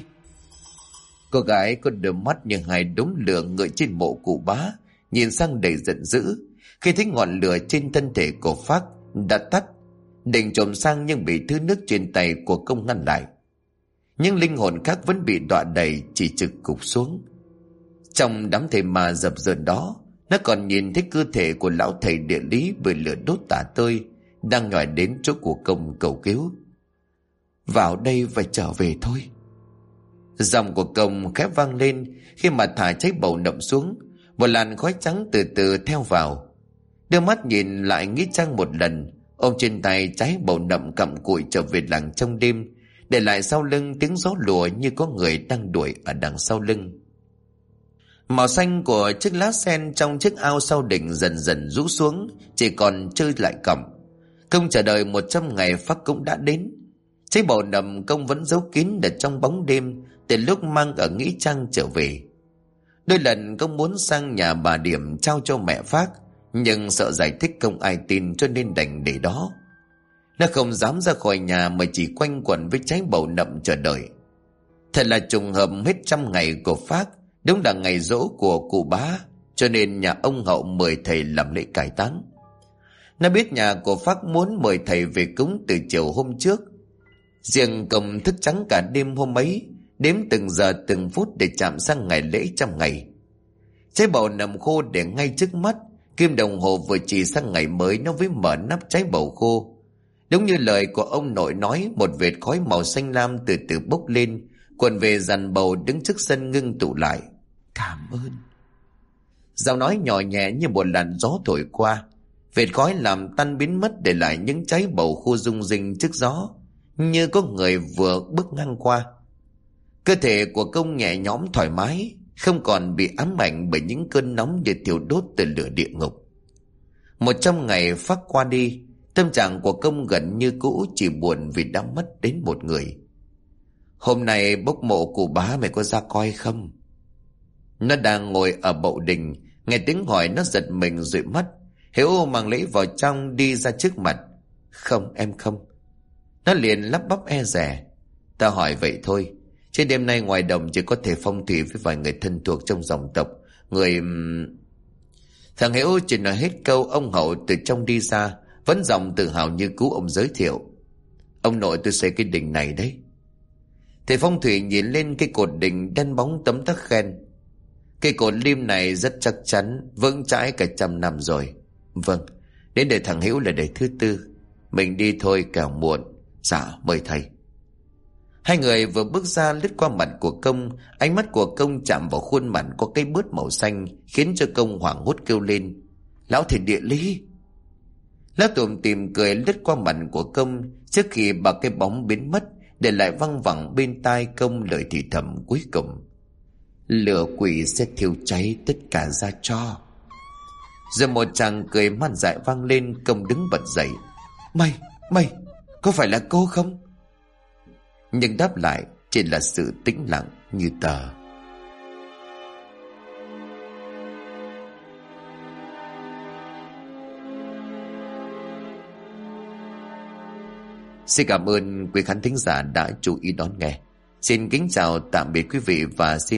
S1: Cô gái có đôi mắt như hai đốm lửa ngợi trên mộ cụ Bá, nhìn sang đầy giận dữ khi thấy ngọn lửa trên thân thể của Phác đã tắt, định trồm sang nhưng bị thứ nước trên tay của Công ngăn lại. Nhưng linh hồn khác vẫn bị đọa đầy, chỉ trực gục xuống. Trong đám thây ma dập dờn đó, nó còn nhìn thấy cơ thể của lão thầy địa lý bị lửa đốt tả tơi, đang nhòi đến chỗ của Công cầu cứu: Vào đây và trở về thôi. Giọng của Công khẽ vang lên khi mà thả cháy bầu nậm xuống. Một làn khói trắng từ từ theo vào. Đưa mắt nhìn lại nghĩa trang một lần, ôm trên tay trái bầu nậm cặm cụi trở về làng trong đêm, để lại sau lưng tiếng gió lùa như có người đang đuổi ở đằng sau lưng. Màu xanh của chiếc lá sen trong chiếc ao sau đỉnh dần dần rũ xuống, chỉ còn trơi lại cẩm. Công chờ đợi 100 ngày Phác cũng đã đến. Cháy bầu nậm Công vẫn giấu kín ở trong bóng đêm, từ lúc mang ở nghĩa trang trở về. Đôi lần Công muốn sang nhà bà Điểm trao cho mẹ Phác, nhưng sợ giải thích không ai tin cho nên đành để đó. Nó không dám ra khỏi nhà mà chỉ quanh quẩn với trái bầu nậm chờ đợi. Thật là trùng hợp, hết 100 ngày của Phác đúng là ngày giỗ của cụ Bá, cho nên nhà ông Hậu mời thầy làm lễ cải táng. Nó biết nhà của Phác muốn mời thầy về cúng từ chiều hôm trước. Riêng Công thức trắng cả đêm hôm ấy, đếm từng giờ từng phút để chạm sang ngày lễ 100 ngày. Trái bầu nằm khô để ngay trước mắt, kim đồng hồ vừa chỉ sang ngày mới nó mới mở nắp trái bầu khô. Đúng như lời của ông nội nói, một vệt khói màu xanh lam từ từ bốc lên, quần về dàn bầu đứng trước sân ngưng tụ lại. Cảm ơn. Giọng nói nhỏ nhẹ như một làn gió thổi qua, vệt khói làm tan biến mất, để lại những trái bầu khô rung rinh trước gió, như có người vừa bước ngang qua. Cơ thể của Công nhẹ nhõm thoải mái, không còn bị ám ảnh bởi những cơn nóng như thiêu đốt từ lửa địa ngục. 100 ngày Phác qua đi, tâm trạng của Công gần như cũ, chỉ buồn vì đã mất đến một người. Hôm nay bốc mộ cụ Bá mày có ra coi không? Nó đang ngồi ở bậu đình, nghe tiếng hỏi nó giật mình dụi mắt. Hiếu mang lễ vào trong đi ra trước mặt. Không, em không. Nó liền lắp bắp e dè. Ta hỏi vậy thôi, chứ đêm nay ngoài đồng chỉ có thể phong thủy với vài người thân thuộc trong dòng tộc. Người... Thằng Hiếu chỉ nói hết câu, ông Hậu từ trong đi ra, vẫn giọng tự hào như cứu ông giới thiệu. Ông nội tôi xây cái đình này đấy. Thầy phong thủy nhìn lên cây cột đình đen bóng tấm tắc khen. Cây cột lim này rất chắc chắn, vững chãi cả 100 năm rồi. Vâng, đến đời thằng Hiếu là đời thứ 4. Mình đi thôi kẻo muộn. Dạ mời thầy. Hai người vừa bước ra lướt qua mặt của Công, ánh mắt của Công chạm vào khuôn mặt có cái bớt màu xanh, khiến cho Công hoảng hốt kêu lên: Lão thầy địa lý! Lão tủm tỉm cười lướt qua mặt của Công trước khi bà cái bóng biến mất, để lại văng vẳng bên tai Công lời thì thầm cuối cùng: Lửa quỷ sẽ thiêu cháy tất cả ra tro. Rồi một chàng cười man dại vang lên. Công đứng bật dậy. Mày có phải là cô không? Nhưng đáp lại chỉ là sự tĩnh lặng như tờ. Xin cảm ơn quý khán thính giả đã chú ý đón nghe. Xin kính chào tạm biệt quý vị và xin